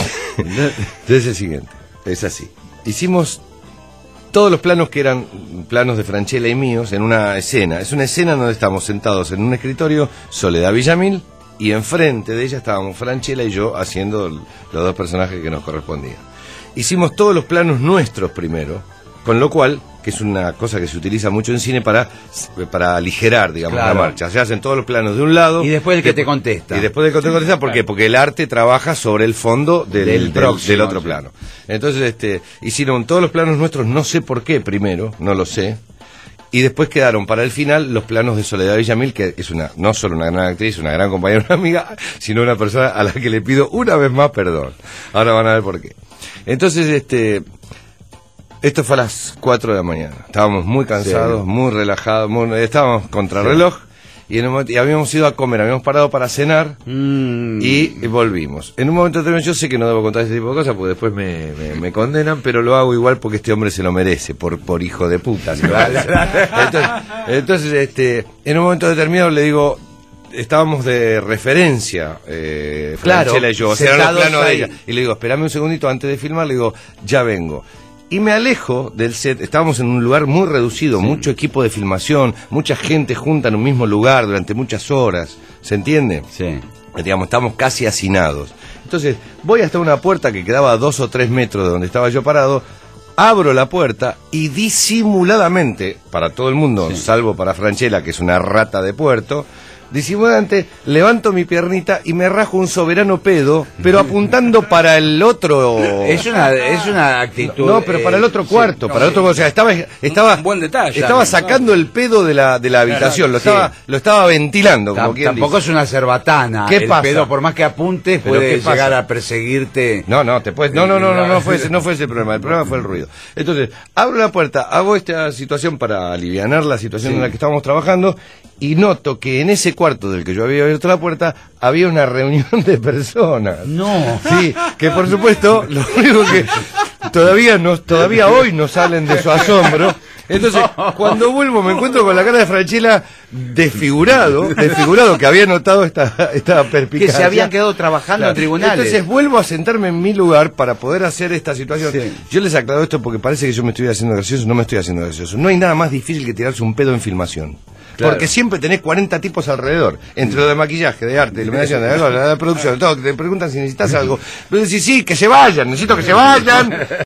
es el siguiente. Es así. Hicimos todos los planos que eran planos de Francella y míos en una escena. Es una escena donde estamos sentados en un escritorio, Soledad Villamil, y enfrente de ella estábamos Francella y yo haciendo l- los dos personajes que nos correspondían. Hicimos todos los planos nuestros primero, con lo cual, que es una cosa que se utiliza mucho en cine para, para aligerar, digamos, Claro. la marcha. Se hacen todos los planos de un lado. Y después el que te después- contesta. Y después el que te contesta, ¿por qué? Porque el arte trabaja sobre el fondo del, Del del, próximo, del otro sí. plano. Entonces, este, hicieron todos los planos nuestros, no sé por qué primero, no lo sé. Y después quedaron para el final los planos de Soledad Villamil, que es una, no solo una gran actriz, una gran compañera, una amiga, sino una persona a la que le pido una vez más perdón. Ahora van a ver por qué. Entonces, este, esto fue a las cuatro de la mañana. Estábamos muy cansados, Sí. muy relajados, muy- estábamos contrarreloj. Y, en un momento- y habíamos ido a comer, habíamos parado para cenar Mm. y, y volvimos. En un momento determinado, yo sé que no debo contar ese tipo de cosas porque después me, me- me condenan, pero lo hago igual porque este hombre se lo merece, por, por hijo de puta. ¿sí? entonces, entonces, este, en un momento determinado le digo, estábamos de referencia, eh, Claro, Francella y yo, o sea, eran los sentados planos de ahí. ella. Y le digo, esperame un segundito antes de filmar, le digo, ya vengo. Y me alejo del set, estábamos en un lugar muy reducido, mucho equipo de filmación, mucha gente junta en un mismo lugar durante muchas horas, ¿se entiende? Sí. Digamos, estamos casi hacinados. Entonces, voy hasta una puerta que quedaba a dos o tres metros de donde estaba yo parado, abro la puerta y disimuladamente, para todo el mundo, salvo para Francella, que es una rata de puerto, disimuladamente levanto mi piernita y me rajo un soberano pedo, pero apuntando para el otro... Es una, es una actitud. No, pero para el otro eh, cuarto, sí, para el otro, o sea, estaba, estaba, Un buen detalle. estaba sacando el pedo de la, de la habitación, lo sí. estaba, lo estaba ventilando, como Tam- quien tampoco dice. es una cerbatana. ¿Qué el pasa? pedo, por más que apuntes, ¿Pero puede qué pasa? llegar a perseguirte. No, no, te puedes, no, no, no, no, no fue ese, no fue ese el problema, el problema fue el ruido. Entonces, abro la puerta, hago esta situación para alivianar la situación Sí. en la que estábamos trabajando y noto que en ese cuarto del que yo había abierto la puerta había una reunión de personas. No. Sí, que por supuesto, lo único que todavía no, todavía hoy no salen de su asombro. Entonces, cuando vuelvo me encuentro con la cara de Francella desfigurado, desfigurado, que había notado esta, esta Que perspicacia. se habían quedado trabajando Claro. en tribunales. Entonces vuelvo a sentarme en mi lugar para poder hacer esta situación. Sí. Yo les aclaro esto porque parece que yo me estoy haciendo gracioso, no me estoy haciendo gracioso. No hay nada más difícil que tirarse un pedo en filmación. Claro. Porque siempre tenés cuarenta tipos alrededor, entre lo de maquillaje, de arte, de iluminación, de, de, de producción, de todo, que te preguntan si necesitas algo. Pero decís, sí, que se vayan, necesito que se vayan.